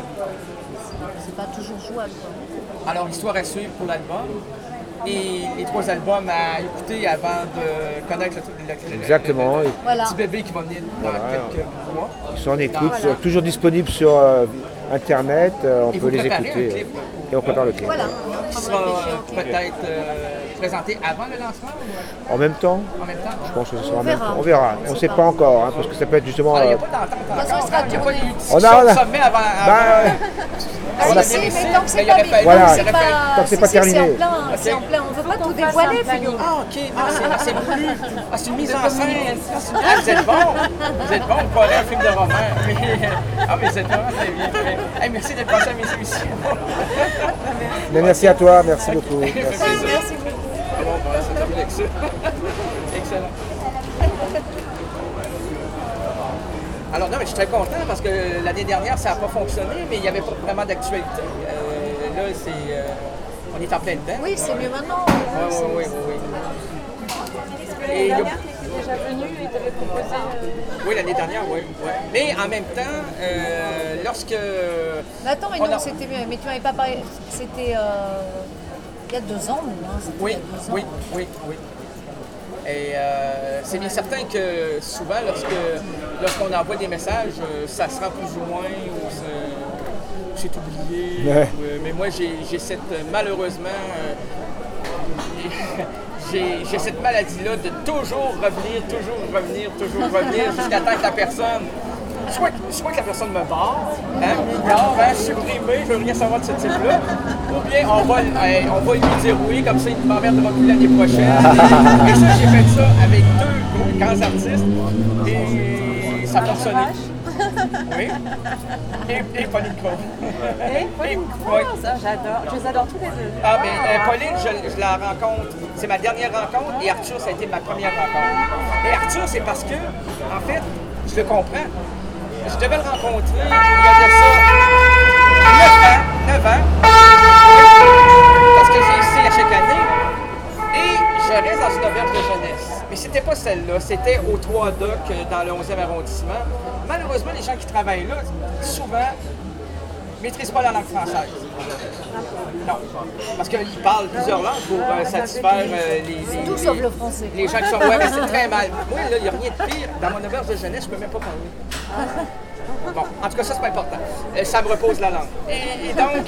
pas toujours jouable. Quoi. Alors, l'histoire à suivre pour l'album et les 3 albums à écouter avant de connaître le Exactement. Voilà. petit bébé qui va venir dans quelques mois. Ils sont en écoute, Voilà. toujours disponibles sur Internet, on Et peut vous les préparez un écouter. clip. Et on prépare le clip. Voilà. Qui On sera réfléchit au clip. peut-être présenté avant le lancement ou En même temps, en même temps? je pense que ce sera On en même verra. temps. On verra. On ne sait pas encore, hein, parce que ça peut être justement. Alors, il n'y a pas d'entente toute façon, encore. il sera Il n'y a pas eu de On discussion a- de sommet avant. Ah, On a si, vérifié, mais tant que c'est mais il pas aurait fallu- Voilà. tant il aurait fallu- Tant que c'est pas terminé. C'est en plein, c'est en plein. On ne veut pas tout dévoiler, figure. Ah, ok, non, c'est plus. Ah, c'est une mise en scène. Ah, vous êtes bon. Vous êtes bon pour aller un film de roman. Ah, mais vous êtes vraiment très bien. Hey, merci d'être passé à mes émissions. Mais merci à toi, merci beaucoup. Merci. Merci beaucoup. Ah bon, voilà, c'est terminé avec ça. Excellent. Alors non, mais je suis très content parce que l'année dernière, ça n'a pas fonctionné, mais il n'y avait pas vraiment d'actualité. Là, on est en plein dedans. Oui, c'est mieux maintenant. Oui. Et il y a- déjà venu et t'avais proposé. Oui, l'année dernière, oui. Mais en même temps, lorsque... Mais attends, mais On non, a- c'était mieux. Mais tu m'avais pas parlé. C'était il y a 2 ans, même. Hein. C'était il y Oui, a 2 ans. oui. Et c'est bien certain que souvent, lorsqu'on envoie des messages, ça se rend plus ou moins ou c'est oublié. Ouais. Mais moi, j'ai cette, malheureusement, j'ai cette maladie-là de toujours revenir jusqu'à temps que la personne, soit que la personne me barre, m'ignore, supprimé, je veux rien savoir de ce type-là, ou bien on va lui dire oui, comme ça il ne m'emmerdera plus l'année prochaine. Et ça, j'ai fait ça avec 2 grands artistes et ça a fonctionné. Oui. Et Pauline Crowe. Et Pauline Crowe, ça j'adore. Je les adore tous les deux. Ah, mais Pauline, je la rencontre. C'est ma dernière rencontre et Arthur, ça a été ma première rencontre. Et Arthur, c'est parce que, en fait, je le comprends. Je devais le rencontrer il y a de ça 9 ans. Parce que j'ai ici à chaque année. Et je reste dans une auberge de jeunesse. Mais c'était pas celle-là, c'était au 3 Doc dans le 11e arrondissement. Malheureusement, les gens qui travaillent là, souvent, ne maîtrisent pas la langue française. Non. Parce qu'ils parlent plusieurs langues pour satisfaire Tout sauf le français. Les gens qui sont... Ouais, mais c'est très mal. Moi, là, il n'y a rien de pire. Dans mon auberge de jeunesse, je ne peux même pas parler. Bon, en tout cas, ça, c'est pas important. Ça me repose la langue. Et donc...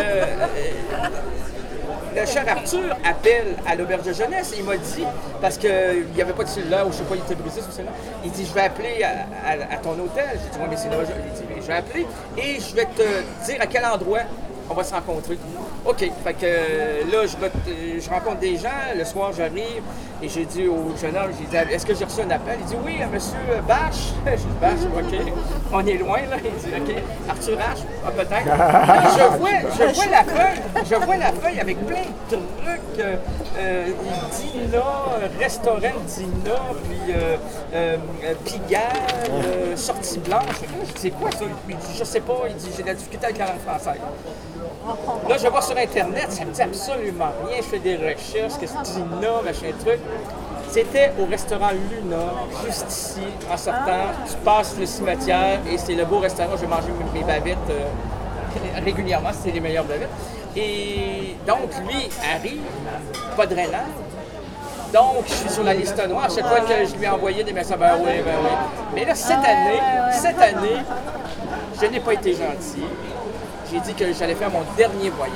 le cher Arthur appelle à l'auberge de jeunesse et il m'a dit, parce qu'il n'y avait pas de cellulaire ou je sais pas, il était brisé sur celle-là, il dit je vais appeler à ton hôtel. J'ai dit oui, mais c'est là, je vais appeler et je vais te dire à quel endroit on va se rencontrer. OK, fait que là, je rencontre des gens, le soir j'arrive et j'ai dit au jeune homme, j'ai dit est-ce que j'ai reçu un appel? Il dit oui, monsieur Bache. J'ai dit Bache, OK, on est loin là. Il dit OK, Arthur H, peut-être. Je vois la feuille avec plein de trucs, Dina, restaurant Dina, puis Pigalle, sortie blanche. Je dis c'est quoi ça? Il dit je sais pas, il dit j'ai de la difficulté avec la langue française. Là, je vais voir sur Internet, ça me dit absolument rien. Je fais des recherches, qu'est-ce que Dina, machin truc. C'était au restaurant Luna, juste ici, en sortant. Tu passes le cimetière et c'est le beau restaurant. Je vais manger mes bavettes régulièrement, c'est les meilleures bavettes. Et donc, lui arrive, pas de rénal. Donc, je suis sur la liste noire. À chaque fois que je lui ai envoyé des messages, ben oui. Mais là, cette année, je n'ai pas été gentil. J'ai dit que j'allais faire mon dernier voyage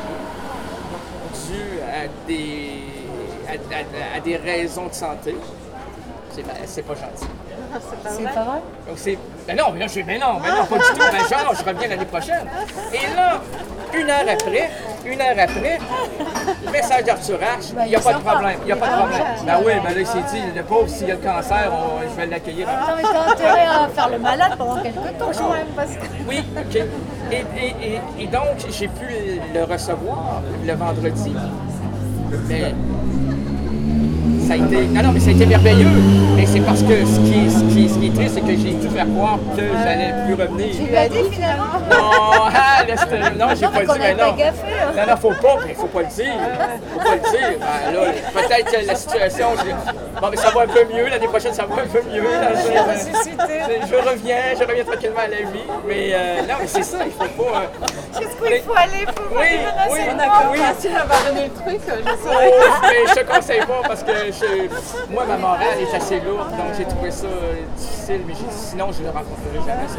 à Paris, dû à des raisons de santé. C'est pas gentil. C'est pas vrai? Donc ben non, pas du tout. Ben genre, je reviens l'année prochaine. Et là, une heure après, message d'Arthur H, il n'y a pas de problème. Ben oui, ben là, il s'est dit, le pauvre, s'il a le cancer, je vais l'accueillir. Non, mais t'as intérêt à faire le malade pendant quelques temps quand même. Parce que... Oui, OK. Et donc, j'ai pu le recevoir le vendredi. Mais ça a été... Non, mais ça a été merveilleux. Mais c'est parce que ce qui est triste, c'est que j'ai dû faire croire que j'allais plus revenir. Tu lui as dit finalement? Non, j'ai pas dit, mais non. Non, faut pas le dire. Faut pas le dire. Ben, là, peut-être que la situation... Bon, mais ça va un peu mieux. L'année prochaine, ça va un peu mieux. Je reviens tranquillement à la vie. Mais non, mais c'est ça, il faut pas... Jusqu'où il faut aller pour Oui, d'accord. Oui. Si elle va donner le truc, je saurais. Mais je te conseille pas parce que moi, ma morale est assez lourde, donc j'ai trouvé ça difficile, mais j'ai dit sinon, je ne le rencontrerai jamais.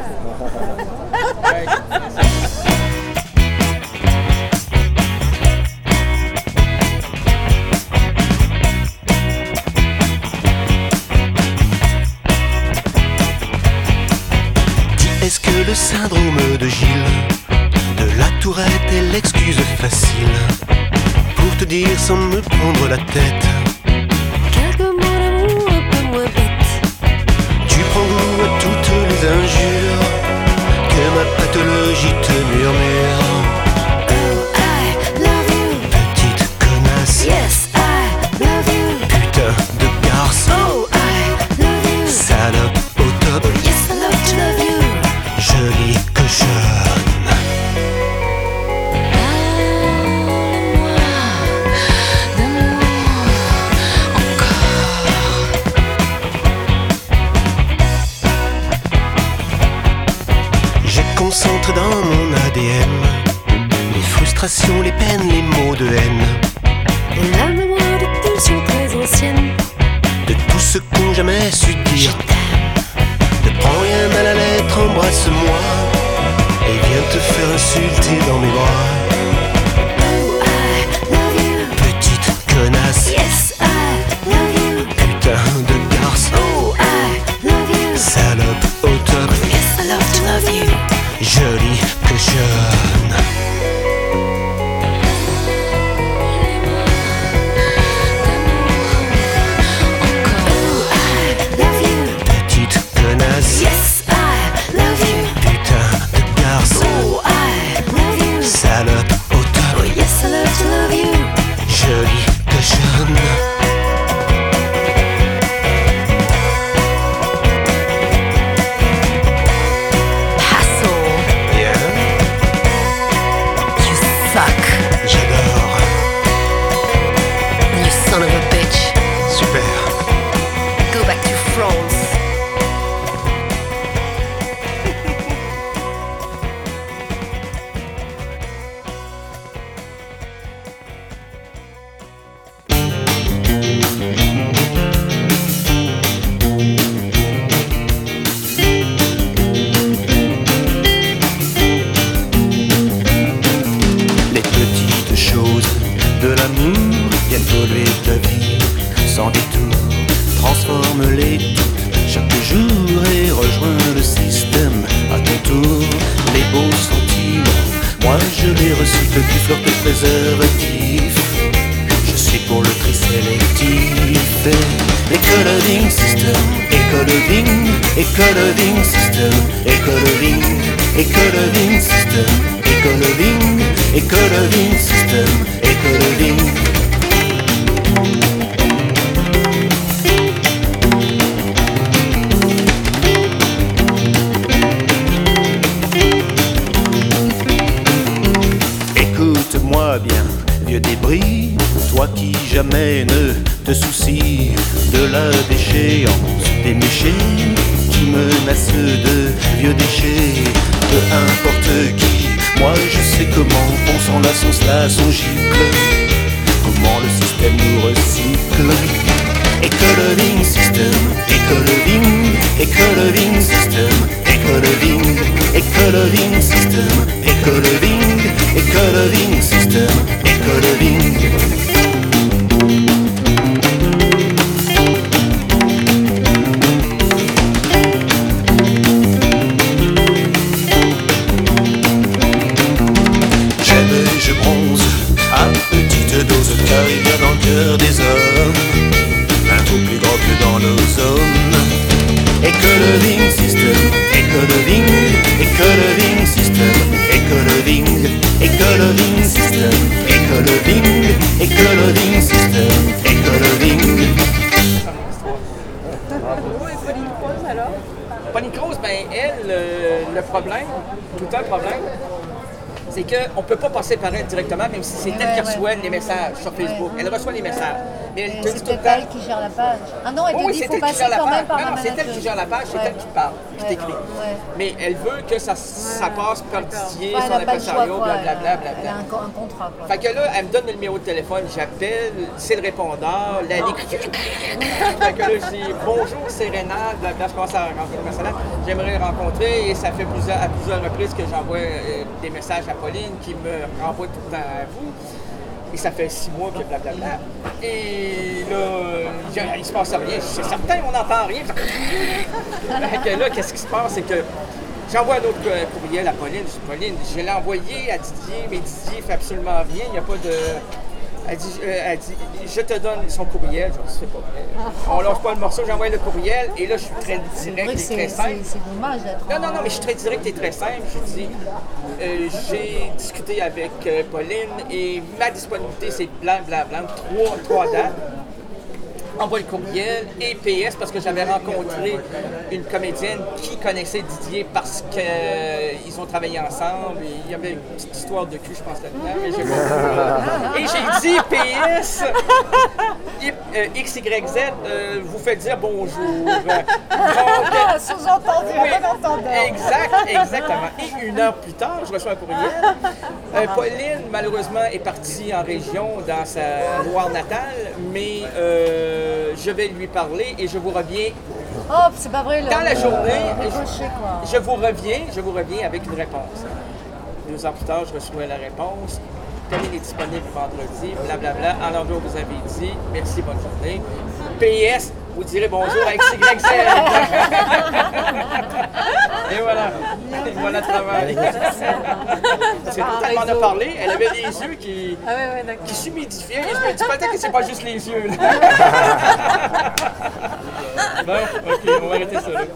Est-ce que le syndrome de Gilles, de la tourette est l'excuse facile pour te dire sans me prendre la tête? Quelques mots d'amour un peu moins bêtes. Tu prends goût à toutes les injures que ma pathologie te murmure. Oh, I love you. Petite connasse. Yes, I love you. Putain de garce. Oh, I love you. Salope au top. Yes, I love to love you. Jolie cochonne. Parle-moi d'amour encore. J'ai concentré dans mon ADN les frustrations, les peines, les mots de haine. Et la mémoire de pulsions très anciennes. tous ceux qui n'ont jamais su dire ne prends rien à la lettre, embrasse-moi et viens te faire insulter dans mes bras. Petite connasse, yes, I love you. Putain de garce, oh, I love you. Salope au top, yes, I love to love you. Jolie cochonne. Yes, I love you. Putain de garce. Oh, I love you. Salope au top. Oh, yes, I love to love you. Jolie cochonne. Hassle. Yeah. You suck. J'adore. You son of a bitch. Super. Go back to France. Les petites choses de l'amour viennent polluer ta vie sans détour. Transforme-les toutes chaque jour et rejoins le système à ton tour. Les beaux sentiments, moi je les recycle du fleur de préservatif. Je suis pour le tri sélectif. Écoloving system, écoloving, écoloving system, écoloving, écoloving system, écoloving, écoloving system, écoloving. Écoute-moi bien, vieux débris, toi qui jamais ne te soucies de la déchéance des méchés qui menacent de vieux déchets. Peu importe qui, moi je sais comment on s'enlace, on se lasse, on gicle, comment le système nous recycle. Écoloving system, écoloving, écoloving system, écoloving, écoloving system, écoloving, écoloving system, écoloving. J'aime et je bronze à petite dose car il y a dans le cœur des hommes un trou plus grand que dans nos zones. Écoloving system, écoloving, écoloving system, écoloving, écoloving system, écoloving, écoloving system, écoloving. Pauline Croze, alors? Pauline Croze, ben elle, le problème, tout un problème, c'est qu'on ne peut pas passer par elle directement, même si c'est elle qui reçoit les messages sur Facebook. Elle reçoit les messages. Mais elle te dit tout le temps. C'est elle qui gère la page. Ah non, elle te dit qu'il faut passer quand même par la manager. C'est elle qui gère la page, c'est elle qui parle, qui t'écrit. Mais elle veut que ça passe par Didier, son impresario, blablabla. Elle a un contrat. Fait que là, elle me donne le numéro de téléphone, j'appelle, c'est le répondeur, la ligne. Fait que là, je dis bonjour, c'est Rénal, blablabla, je commence à rencontrer le personnage. J'aimerais le rencontrer et ça fait à plusieurs reprises que j'envoie des messages à Pauline qui me renvoie tout le temps à vous. Et ça fait 6 mois que blablabla. Et là, il se passe rien. C'est certain, on n'entend rien. Fait que là, qu'est-ce qui se passe? C'est que j'envoie un autre courriel à Pauline. Je dis, Pauline, je l'ai envoyé à Didier, mais Didier fait absolument rien. Il n'y a pas de... Elle dit, je te donne son courriel. Je dis, c'est pas vrai. On lâche pas le morceau, j'envoie le courriel. Et là, je suis très direct et très simple. C'est dommage d'être... Non, mais je suis très direct et très simple. Je dis, j'ai discuté avec Pauline et ma disponibilité, c'est blablabla, 3 dates. Envoie le courriel et PS parce que j'avais rencontré une comédienne qui connaissait Didier parce qu'ils ont travaillé ensemble et il y avait une petite histoire de cul, je pense, là-dedans. Mais et j'ai dit PS, XYZ, vous faites dire bonjour. Sous-entendu, exactement. Et 1 heure plus tard, je reçois un courriel. Pauline, malheureusement, est partie en région dans sa Loire natale, mais je vais lui parler et je vous reviens Oh, c'est pas vrai. dans la journée. Débauché, quoi. Je vous reviens avec une réponse. 2 heures plus tard, je reçois la réponse. Camille est disponible vendredi, blablabla. En l'endroit vous avez dit, merci, bonne journée. PS, vous direz bonjour avec XYZ. Et voilà. Et voilà le travail. Parce que quand elle m'en a parlé, elle avait des yeux qui s'humidifiaient. Et je me dis peut-être que c'est pas juste les yeux. Là. Bon, ok, on va arrêter ça là.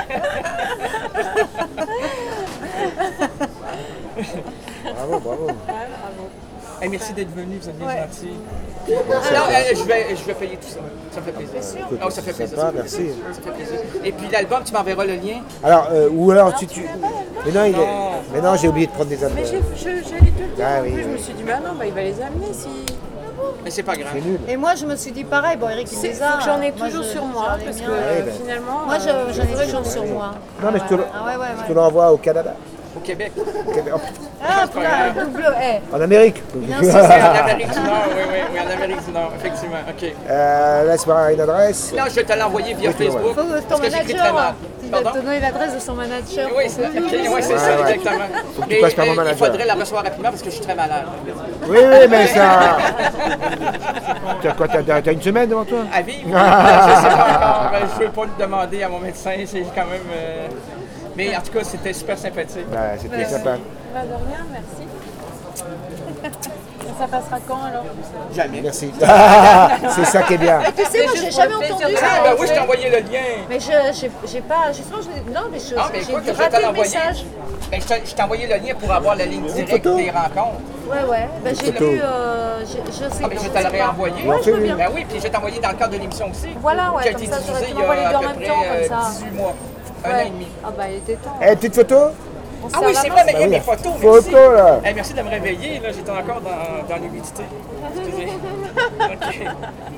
Bravo. Hey, merci d'être venu, vous êtes bien gentils. Alors, je vais payer tout ça. Ça me fait plaisir. Non, ça fait plaisir. Sympa, merci. Ça fait plaisir. Et puis l'album, tu m'enverras le lien. Alors, ou alors tu... Mais non, mais non, j'ai oublié de prendre des albums. Mais j'allais te le dire. Ah, En oui, plus, je oui. me suis dit, bah non, il va les amener si. Mais c'est pas grave. C'est nul. Et moi, je me suis dit pareil. Bon, Eric, il les a. J'en ai Moi, toujours je- sur moi j'en ai parce mis que un. ben. finalement. Moi, j'en ai toujours sur moi. Non, mais je te le- Ah ouais. Je te l'envoie au Canada. Au Québec. Ah, putain, double. En Amérique. Non, Oui, en Amérique du Nord, oui, en Amérique du Nord, effectivement. OK. Laisse-moi une adresse. Non, je vais te l'envoyer via Oui, tu l'envoies. Facebook. Faut que ton Parce que j'écris très mal. manager. Tu dois Pardon? te donner l'adresse de son manager. Oui, c'est ça, Ouais. exactement. Faut que tu passes par mon il manager. faudrait la recevoir rapidement parce que je suis très malade. Oui, mais ça... T'as quoi, t'as une semaine devant toi? À vivre? Je sais pas encore. Je ne veux pas le demander à mon médecin. C'est quand même... Mais en tout cas, c'était super sympathique. Ouais, c'était sympa. Bah, de rien, merci. Et ça passera quand alors? Jamais. Merci. C'est ça qui est bien. Tu sais, moi, j'ai jamais entendu ça. Ah, ben oui, je t'ai envoyé le lien. Mais j'ai pas. Justement, non, mais Ah, mais j'ai écoute, je vais raté te le l'envoyer. message. Ben, je t'ai envoyé le lien pour avoir la ligne directe photo? des rencontres. Ouais. Ben, j'ai photo. lu. Je sais Ah, mais je sais te l'aurais pas. envoyé. Ouais, je veux bien. Ben oui, puis je vais t'envoyer dans le cadre de l'émission aussi. Voilà, ouais, Qui a comme été ça, diffusée j'aurais pu il y l'envoyer a deux à en peu même près temps, comme ça. 18 mois. Un an et demi. Ah, bah, il était temps. Petite photo? On Ah oui, s'en c'est va vrai, mais pas. il y a oui. mes photos, merci. Photo, là. Hey, merci de me réveiller, là, j'étais encore dans l'humidité. Excusez. OK.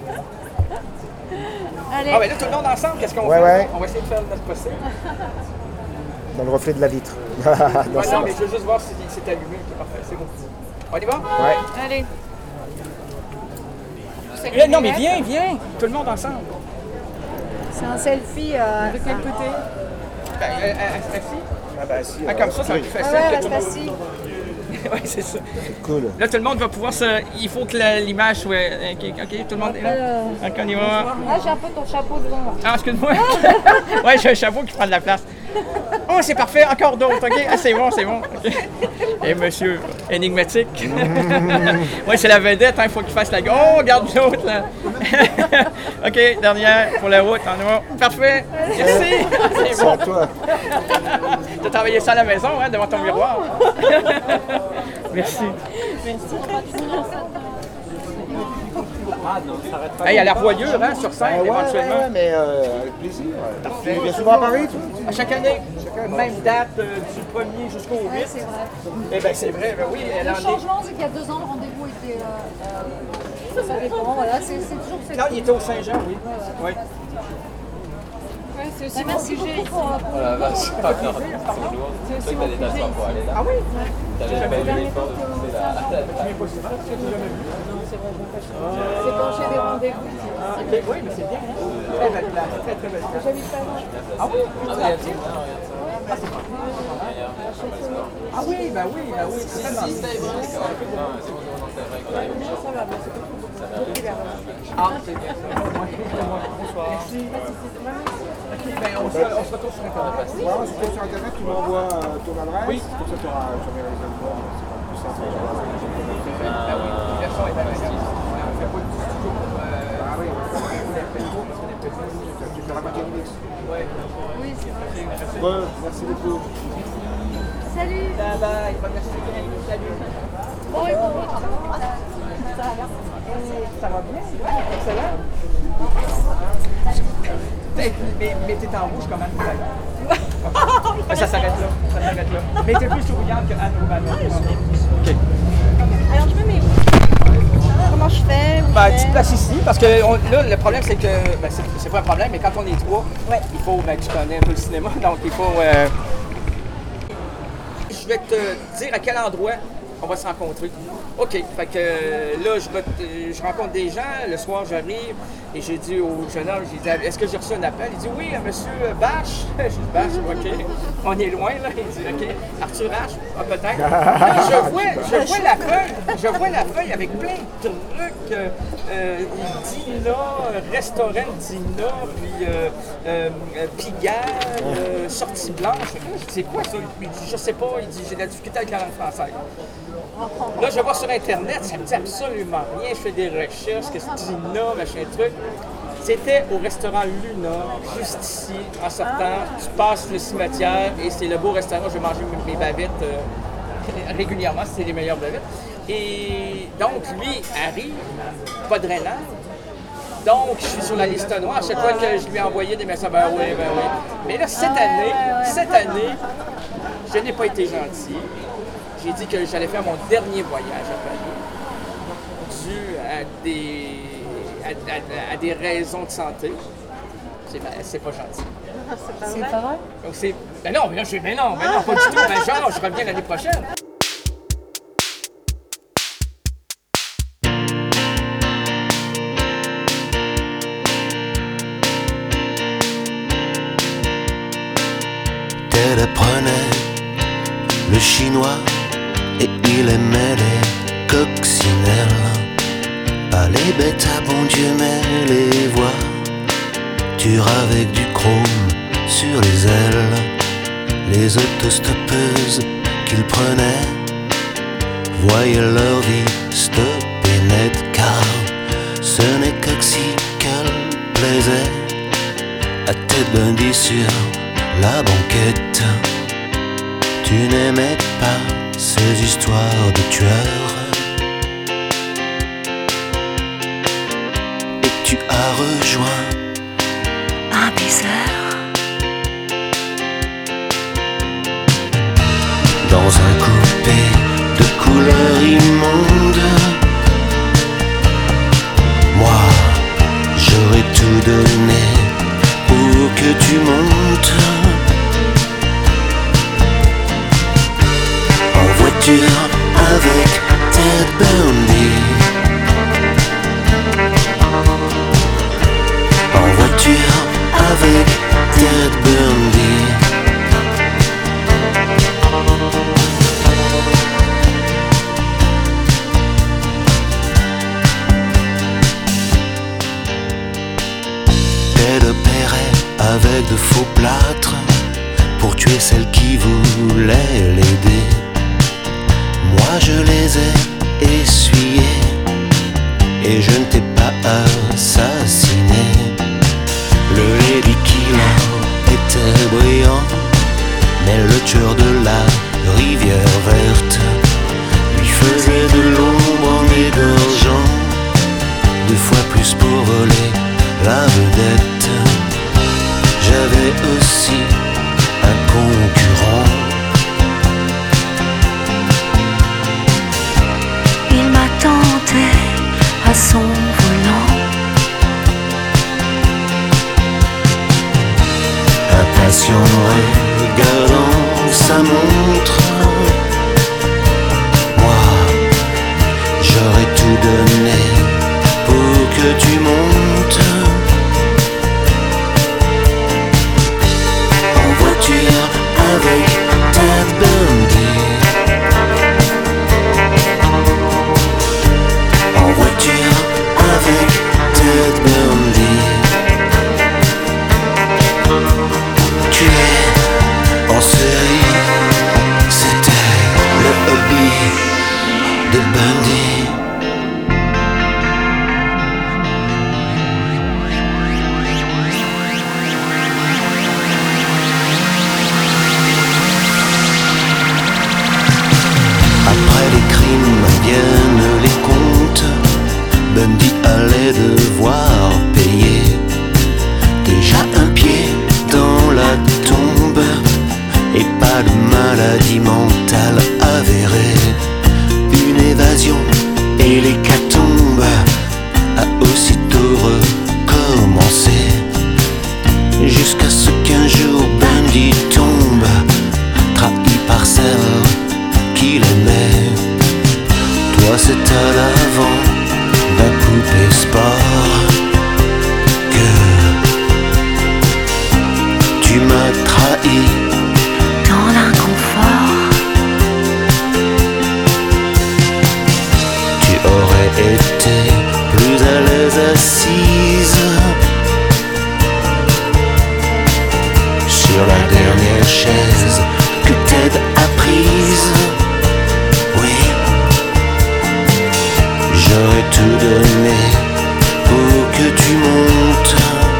Allez. Ah, ben là, tout le monde ensemble, qu'est-ce qu'on Ouais, fait? ouais. On va essayer de faire notre possible. Dans le reflet de la vitre. Dans Ouais, ça. non, mais je veux juste voir si c'est allumé. OK, parfait, c'est bon. On y va? Ouais. Allez. Non, mais viens, tout le monde ensemble. C'est un selfie. De quel côté? Ben, assis. Ah bah si. Ah, comme ça va être plus Ah facile. ouais, que reste tout le monde. assis. Oui, c'est ça. C'est cool. Là, tout le monde va pouvoir se... Il faut que l'image soit... OK, tout le monde est là? OK, on y va. Ah, j'ai un peu ton chapeau devant moi. Ah, excuse-moi. Ouais, j'ai un chapeau qui prend de la place. Oh, c'est parfait, encore d'autres, OK? Ah, c'est bon. OK. Et monsieur énigmatique. Ouais, c'est la vedette, hein, il faut qu'il fasse la... Oh, regarde l'autre, là. OK, dernière pour la route, en haut. Parfait. Merci. C'est C'est bon. à toi. T'as travaillé ça à la maison, hein, devant ton miroir. Merci. Hey, il y a la Royure, hein, sur scène, éventuellement. Ouais, mais avec plaisir. Tu viens souvent à Paris, toi? À chaque année, même date du 1er jusqu'au 8. Ouais, c'est vrai. Eh bien, c'est vrai, ben oui, elle Le en est. changement, c'est qu'il y a 2 ans, le rendez-vous était. Ça dépend, voilà, c'est toujours cette. Non, il était au Saint-Jean, oui. Oui. C'est aussi Merci beaucoup pour. Ah oui? C'est quand j'ai des rendez-vous. Ah, ok, oui, mais c'est bien. Hein? Très belle place, très très belle place. J'habite pas loin. Ah oui? Ah oui, ben oui, c'est tellement bien. Ah, c'est bien. Bonsoir. Merci. Ok, ben on se retrouve sur Internet. Ouais, on se trouve sur Internet, tu m'envoies ton adresse. Oui. Comme ça, tu auras jamais les albums. C'est plus simple. Ben oui, la version est agréable. On fait pas du studio pour... Ah oui, tu peux raconter une mix. Ouais. Oui, c'est vrai. Bon, merci beaucoup. Salut. Bye bye. Merci. Salut. Bon et bon retour. Ça va bien? Excellent. Mais t'es en rouge quand même, d'ailleurs. Ça s'arrête là. Mais t'es plus souriante que Anne Romano. OK. Alors je me mets où? Comment je fais? Ben, tu te places ici, parce que là, le problème, c'est que... Ben, c'est pas un problème, mais quand on est trois, il faut... Ben, tu connais un peu le cinéma, donc il faut... Je vais te dire à quel endroit on va se rencontrer. OK. Fait que là, je rencontre des gens. Le soir, j'arrive et j'ai dit au jeune homme, j'ai dit, est-ce que j'ai reçu un appel? Il dit, oui, monsieur Bache. J'ai dit, Bache, OK. On est loin, là. Il dit, OK. Arthur H, peut-être. Là, je vois la feuille avec plein de trucs. Dina, restaurant Dina, puis Pigalle, sortie blanche. Je dis, c'est quoi ça? Il dit, je sais pas. Il dit, j'ai de la difficulté avec la langue française. Là, je vois sur Internet, ça me dit absolument rien. Je fais des recherches, qu'est-ce que c'est Dina, machin truc. C'était au restaurant Luna, juste ici, en sortant. Tu passes le cimetière et c'est le beau restaurant. Je vais manger mes bavettes régulièrement, c'est les meilleures bavettes. Et donc, lui arrive, pas de rénal. Donc, je suis sur la liste noire. À chaque fois que je lui ai envoyé des messages, ben oui. Mais là, cette année, je n'ai pas été gentil. J'ai dit que j'allais faire mon dernier voyage à Paris, dû à des raisons de santé. C'est pas gentil. C'est pas vrai? Donc c'est. Ben non, pas du tout. Ben genre, je reviens l'année prochaine. Ted apprenait le chinois et il aimait les coccinelles. Pas les bêtes à bon Dieu mais les voitures avec du chrome sur les ailes. Les autostoppeuses qu'il prenait voyaient leur vie stopper net, car ce n'est qu'Oxy qu'elle plaisait à Ted Bundy sur la banquette. Tu n'aimais pas ces histoires de tueurs et tu as rejoint un bizarre dans un coupé de couleurs immondes. Moi, j'aurais tout donné pour que tu montes en voiture avec Ted Bundy. En voiture avec Ted Bundy. Ted opérait avec de faux plâtres pour tuer celle qui voulait l'aider. Moi je les ai essuyés et je ne t'ai pas assassiné. Le lady killer était brillant, mais le tueur de la rivière verte lui faisait de l'ombre en égorgeant 2 fois plus pour voler la vedette. J'avais aussi un concurrent. Il m'a tenté à son volant. Impatient regardant sa montre. Moi, j'aurais tout donné pour que tu montes en voiture avec Ted Bundy. En voiture avec Ted Bundy. Tu es en série, c'était le hobby de Bundy. Après les crimes viennent les comptes. Bundy allait devoir payer. Déjà un pied dans la tombe et pas de maladie mentale avérée. Une évasion et l'hécatombe a aussitôt recommencé, jusqu'à ce qu'un jour Bundy tombe, trahi par celle qu'il aimait. c'est à l'avant d'un coupé sport que tu m'as trahi dans l'inconfort. Tu aurais été plus à l'aise assise sur la dernière chaise que Ted a prise. Oui, j'aurais tout donné pour que tu montes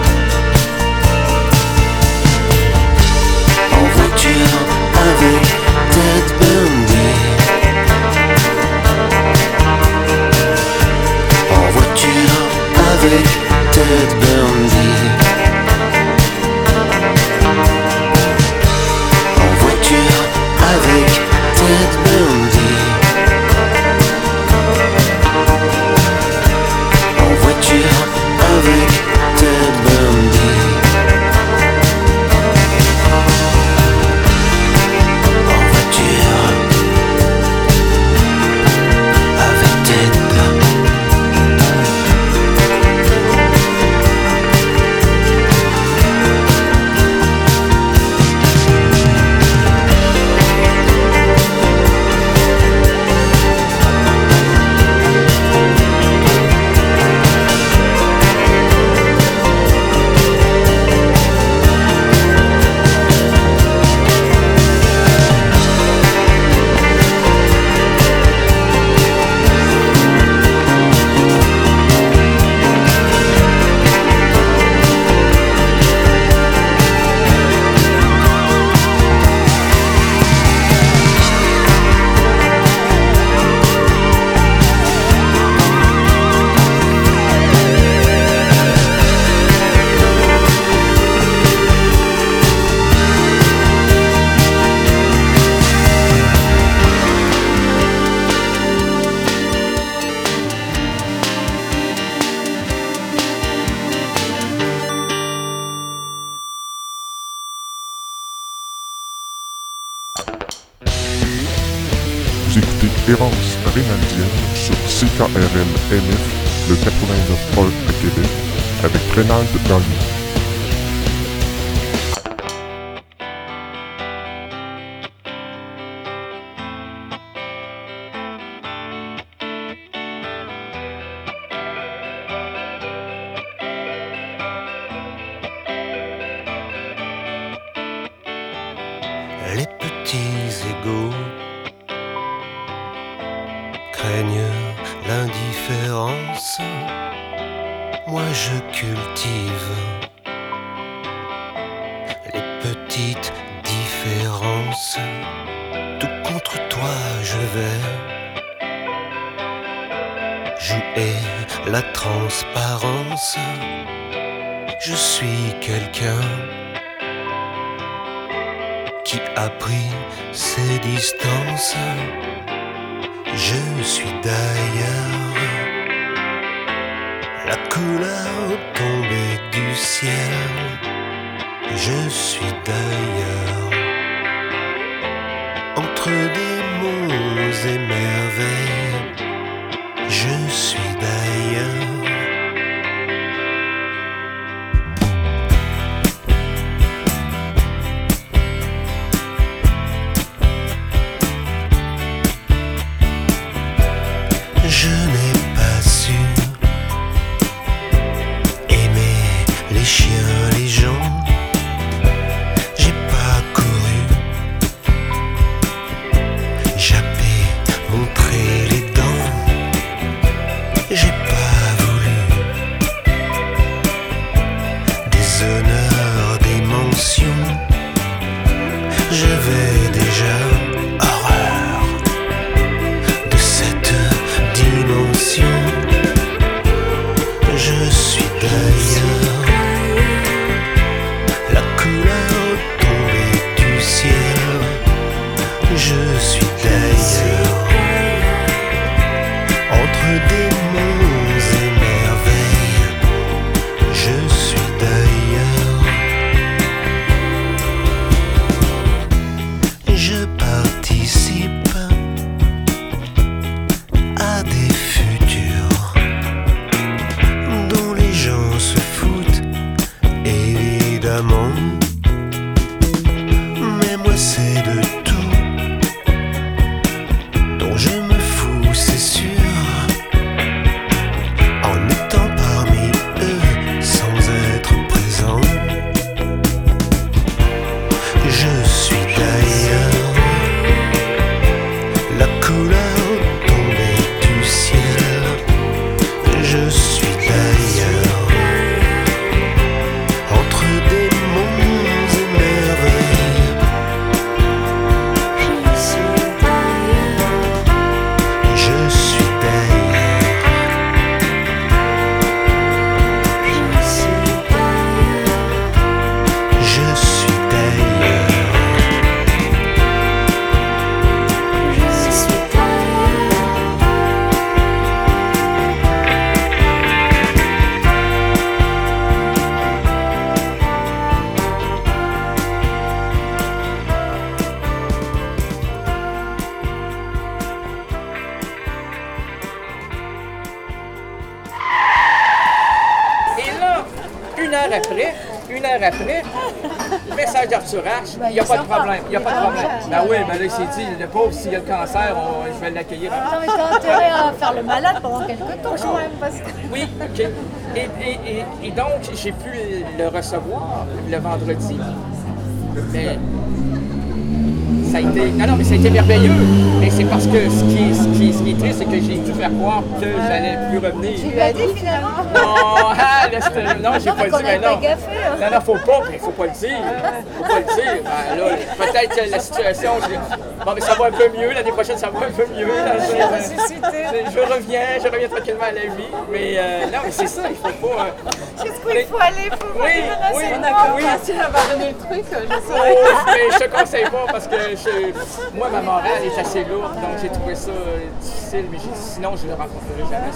en voiture avec Ted Bundy. En voiture avec Ted Bundy. En voiture avec Ted Bundy. En voiture avec Ted Bundy. En voiture avec Ted. Vous écoutez Errance Rénaldienne sur CKRL NF, le 89.1 à Québec, avec Rénald Gagnon. Les petits égaux craignent l'indifférence. Moi je cultive les petites différences. Tout contre toi je vais jouer la transparence. Je suis quelqu'un qui a pris ses distances. Je suis d'ailleurs la couleur tombée du ciel. Je suis d'ailleurs entre des monts et merveilles. Je suis d'ailleurs. Je n'ai pas su aimer les chiens, les gens. J'ai pas couru, jappé, montré les dents. J'ai pas voulu des honneurs, des mentions. J'avais déjà horreur de cette dimension. c'est sûr, en étant parmi eux sans être présent. Je suis d'ailleurs, la couleur tombée du ciel. Je suis d'ailleurs, entre des monts et merveilles. Je suis d'ailleurs, je suis d'ailleurs, je suis d'ailleurs, je suis d'ailleurs. Et là, une heure après, message d'Arthur H, il n'y a pas de problème, il n'y a pas de problème. Ben oui, mais là, il s'est dit, le pauvre, s'il a le cancer, je vais l'accueillir. Non, mais t'as intérêt à faire le malade pendant quelques temps quand même, parce que... Oui, OK. Et donc, j'ai pu le recevoir le vendredi. Mais ça a été... Non, mais ça a été merveilleux. Mais c'est parce que ce qui est triste, c'est que j'ai dû faire croire que j'allais plus revenir. Tu lui as dit finalement? Non, j'ai pas dit, mais non. Non, faut pas le dire. Faut pas le dire. Ben, là, peut-être que la situation... Bon, mais ça va un peu mieux. L'année prochaine, ça va un peu mieux. Je reviens tranquillement à la vie. Mais non, mais c'est ça, il faut pas... Jusqu'où il faut aller, il faut pas oui. Si elle va donner le truc, je saurais. Mais je te conseille pas parce que moi, ma morale est assez lourde, donc j'ai trouvé ça difficile, mais j'ai dit sinon je ne le rencontrerai jamais.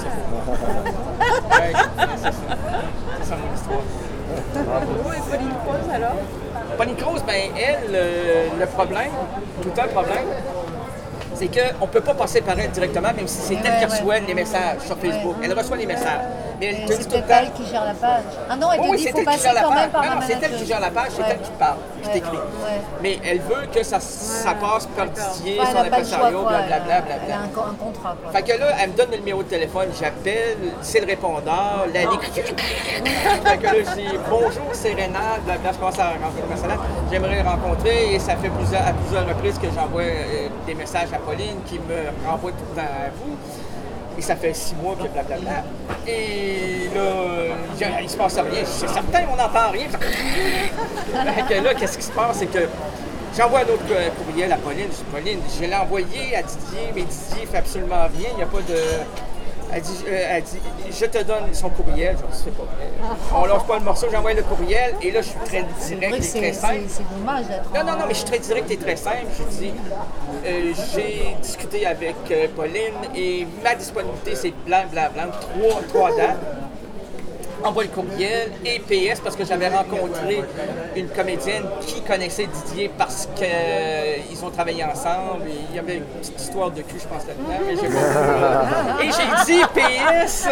C'est ça mon histoire. Et Pauline Croze alors? Pauline Croze, ben elle, le problème, tout un problème, c'est qu'on ne peut pas passer par elle directement, même si c'est elle qui reçoit les messages sur Facebook. Elle reçoit les messages. Mais elle te dit tout le temps... elle qui gère la page. Ah non, elle te dit qu'il faut passer quand même par la manager. C'est elle qui gère la page, c'est elle qui parle, qui t'écrit. Mais elle veut que ça passe par Didier, son impresario, blablabla. Elle a un contrat, quoi. Fait que là, elle me donne le numéro de téléphone, j'appelle, c'est le répondeur, la ligne... Fait que là, je dis « Bonjour, c'est Rénal, blablabla, je commence à rencontrer le personnage. J'aimerais le rencontrer. » Et ça fait à plusieurs reprises que j'envoie des messages à Pauline qui me renvoie tout le temps à vous. Et ça fait 6 mois que blablabla. Et là, il se passe rien. C'est certain, on n'entend rien. Fait que là, qu'est-ce qui se passe? C'est que j'envoie un autre courriel à Pauline. Je dis, Pauline, je l'ai envoyé à Didier, mais Didier fait absolument rien. Il n'y a pas de... Elle dit, je te donne son courriel. Je dis, c'est pas vrai. On lâche pas le morceau, j'envoie le courriel. Et là, je suis très direct et très simple. C'est dommage d'être... Non, mais je suis très direct et très simple. Je dis, j'ai discuté avec Pauline et ma disponibilité, c'est blablabla, 3 dates. Envoie le courriel et PS parce que j'avais rencontré une comédienne qui connaissait Didier parce qu'ils ont travaillé ensemble et il y avait une petite histoire de cul, je pense, là-dedans. Mais et j'ai dit PS,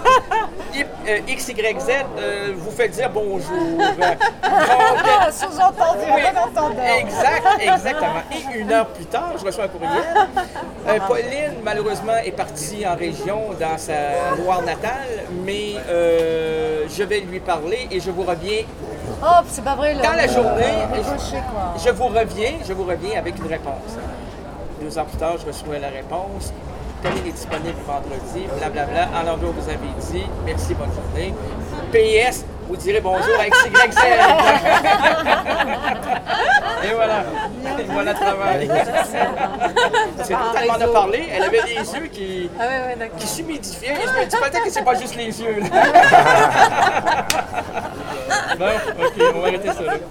XYZ, vous faites dire bonjour. Sous-entendu, bon entendeur. Exactement. Et 1 heure plus tard, je reçois un courriel. Pauline, malheureusement, est partie en région dans sa Loire natale, mais je vais lui parler et je vous reviens. Oh, c'est pas vrai. Dans la journée, je vous reviens avec une réponse. 2 heures plus tard, je reçois la réponse. Pauline est disponible vendredi, blablabla. En l'endroit où vous avez dit, merci, bonne journée. PS, vous direz bonjour à XYZ. Et voilà. Et voilà le travail. C'est tout elle m'en a parlé. Elle avait les yeux qui s'humidifiaient. Et je me dis peut-être que c'est pas juste les yeux. Bon, OK, on va arrêter ça là.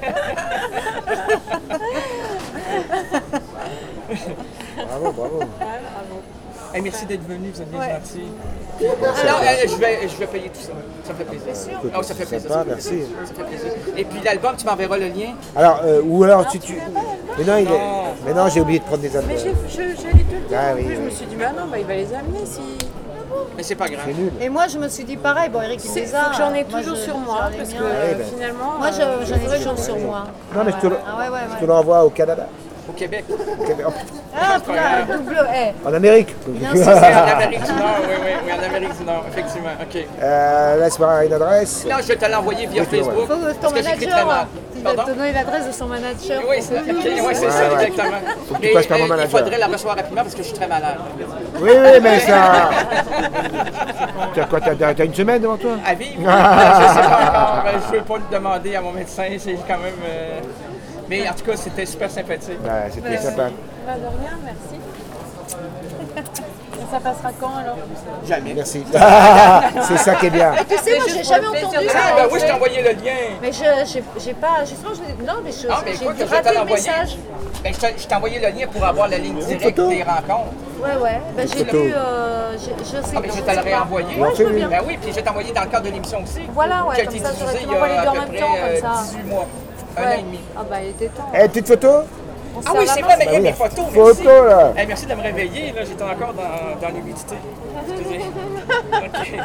Bravo. Hey, merci d'être venu, vous êtes bien gentils. Je vais payer tout ça. Ça me fait plaisir. Oh, ça fait plaisir. Sympa, merci. Ça fait plaisir. Et puis l'album, tu m'enverras le lien? Alors, ou alors tu... Mais non, j'ai oublié de prendre des albums. Mais j'ai lu tout le temps. Ah, oui, Je me suis dit, mais non, il va les amener si... Mais c'est pas grave. C'est nul. Et moi, je me suis dit pareil. Bon, Eric, il les a. J'en ai toujours sur moi, parce que finalement... Moi, j'en ai toujours sur moi. Non, mais je te l'envoie au Canada. Au Québec. Ah, putain, double. En Amérique. Bien Oui, sûr. en Amérique du Nord, oui, en Amérique du Nord, effectivement. OK. Laisse-moi une adresse. Non, je vais te l'envoyer via Oui, tu vois, Facebook. Faut que ton parce que j'écris très mal. manager, tu dois Pardon? te donner l'adresse de son manager. Oui, c'est ça, Ouais. exactement. Faut que tu passes par mon Il manager. faudrait la recevoir rapidement parce que je suis très malade. Oui, mais ça. T'as quoi, t'as une semaine devant toi? À vivre? Je sais pas encore. Je ne veux pas le demander à mon médecin. C'est quand même. Mais en tout cas, c'était super sympathique. Ouais, c'était sympa. Bah, de rien, merci. Et ça passera quand alors? Jamais. Merci. C'est ça qui est bien. Tu sais, moi, j'ai jamais entendu ça. Ah, ben oui, je t'ai envoyé le lien. Mais j'ai pas. Justement, non, mais Ah, mais j'ai écoute, je vais te raté le l'envoyer. message. Ben, je t'ai envoyé le lien pour avoir la ligne directe photo? des rencontres. Ouais. Ben, j'ai photo. lu. Je sais Ah, ben, je sais te l'aurais pas. envoyé. Ouais, je veux bien. Ben oui, puis je vais t'envoyer dans le cadre de l'émission aussi. Voilà, ouais, Qui a comme été ça, j'aurais diffusée pu il y m'envoyer a deux à en peu même près temps, comme ça. 18 mois. Un an et demi. Ah, bah, il était temps. Petite photo? On se Ah serre oui, la c'est main. vrai, mais il y a oui. mes photos. Merci. Photo, là. Hey, merci de me réveiller. Là, j'étais encore dans l'humidité. Excusez. OK.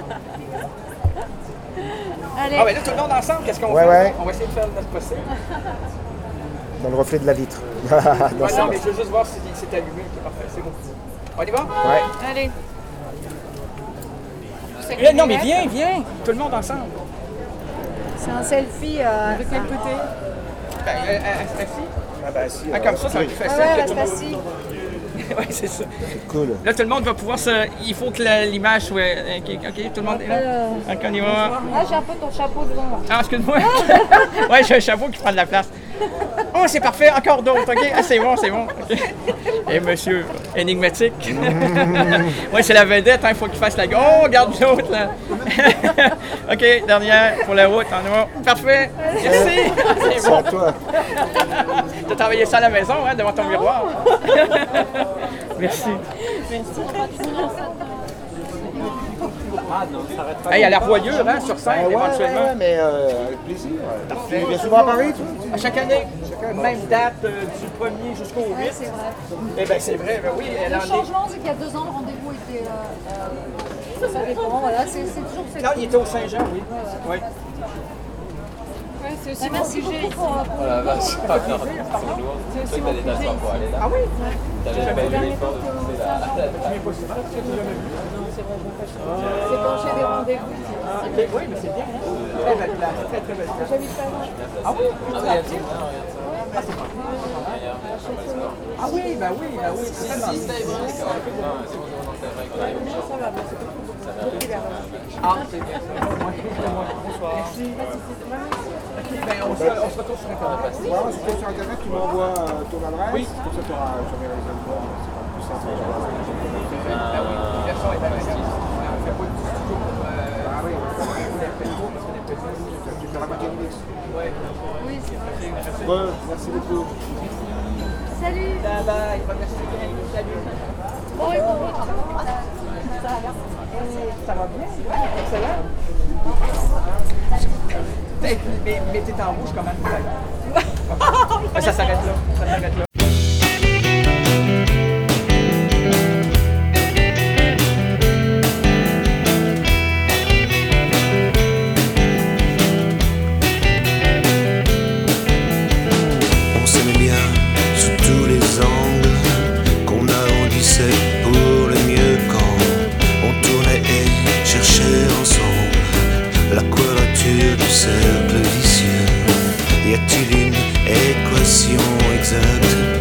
Allez. Ah, ben là, tout le monde ensemble, qu'est-ce qu'on Ouais, fait? ouais. On va essayer de faire le notre possible. Dans le reflet de la vitre. Dans Ouais, ce non, mais sens. je veux juste voir si c'est allumé. OK, parfait, c'est bon. On y va? Ouais. Allez. Non, mais viens. Tout le monde ensemble. C'est un selfie. De quel côté? Ben, assis. Ah bah si. Ah, comme ça va être plus facile Ouais, que tout le reste monde. assis. Oui, c'est ça. Cool. Là, tout le monde va pouvoir se. Il faut que l'image soit. OK, tout le monde est là. OK, on y va. Ah, j'ai un peu ton chapeau devant moi. Ah, excuse-moi. Ouais, j'ai un chapeau qui prend de la place. Oh, c'est parfait, encore d'autres. OK, ah, c'est bon. OK. Et monsieur énigmatique. Ouais, c'est la vedette, il faut qu'il fasse la. Oh, regarde l'autre, là. OK, dernière pour la route, on y va. Parfait. Merci. C'est C'est bon. à toi. Tu as travaillé ça à la maison, hein, devant ton miroir. Merci. Hey, il y a la Royure, hein, sur scène, éventuellement. Ouais, mais avec plaisir. Tu viens souvent à Paris, toi? À chaque année, même date du 1er jusqu'au 8. C'est vrai. Eh bien, c'est vrai, ben oui, elle Le en est. changement, c'est qu'il y a 2 ans, le rendez-vous était. Ça dépend, voilà, c'est toujours cette. Non, il était au Saint-Jean, oui. Oui. Ouais, c'est aussi mon Merci sujet beaucoup ici. pour. C'est aussi mon sujet ici. Ah oui? C'est quand j'ai des rendez-vous. Ah, ok, oui, mais c'est bien. Hein? Très belle place, très belle place. J'habite pas loin. Ah oui? Ah oui, ben oui, c'est tellement bien. Ça va, merci beaucoup. Ah, c'est bien. Bonsoir. Merci. Ok, ben on se retrouve sur Internet. Ouais, on se trouve sur Internet, tu m'envoies ton adresse. Oui. Comme ça, tu auras jamais les albums. C'est plus simple. Ah oui, la version est agréable. On fait pas du studio pour. Ah oui, on fait les petits parce qu'on est petits. Tu fais la moitié de mix. Ouais. Oui, c'est vrai. Bon, merci beaucoup. Salut. Bye bye. Merci. Salut. Bon, et bon. Ça va bien? Excellent. Mais t'es en rouge quand même. Ça s'arrête là. Ça s'arrête là. On s'aimait bien sous tous les angles, qu'on arrondissait pour le mieux quand on tournait et cherchait ensemble la quadrature du cercle vicieux. Y a-t-il une équation exacte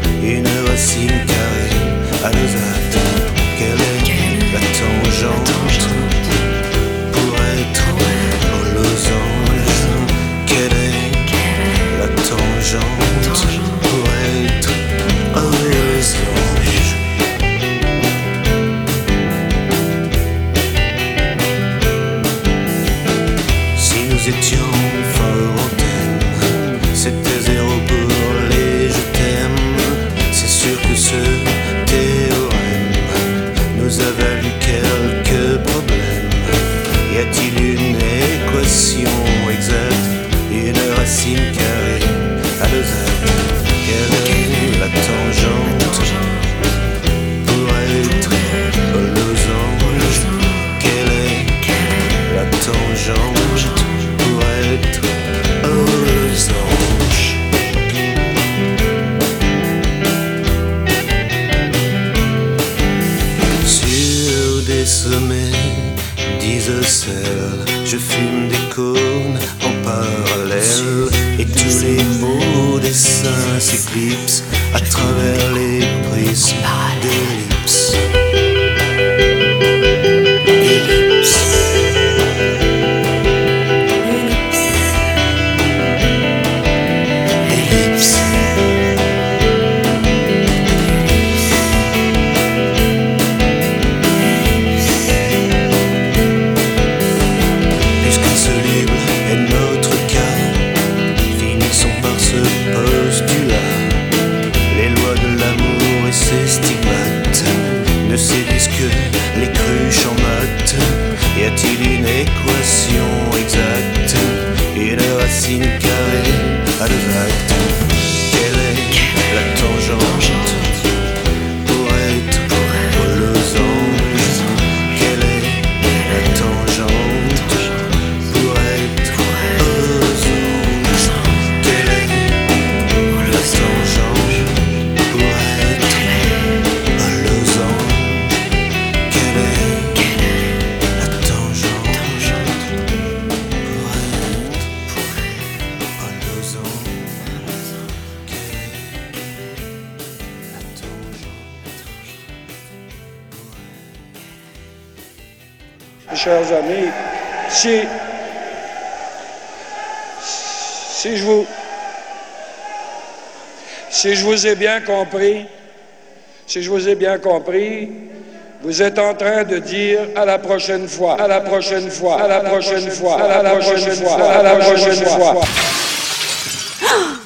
sommet d'Isocèle, je fume des cônes en parallèle et tous les beaux dessins s'éclipsent à travers les prismes d'ellipse. Ne séduisent que les cruches en maths. Y a-t-il une équation exacte, une racine carrée à deux actes? Quelle est la tangente pour être au losange? Quelle est la tangente pour être au losange? Quelle est la tangente pour être chers amis, si je vous ai bien compris, vous êtes en train de dire à la prochaine fois, à la prochaine fois, à la prochaine fois, à la prochaine fois, à la prochaine fois.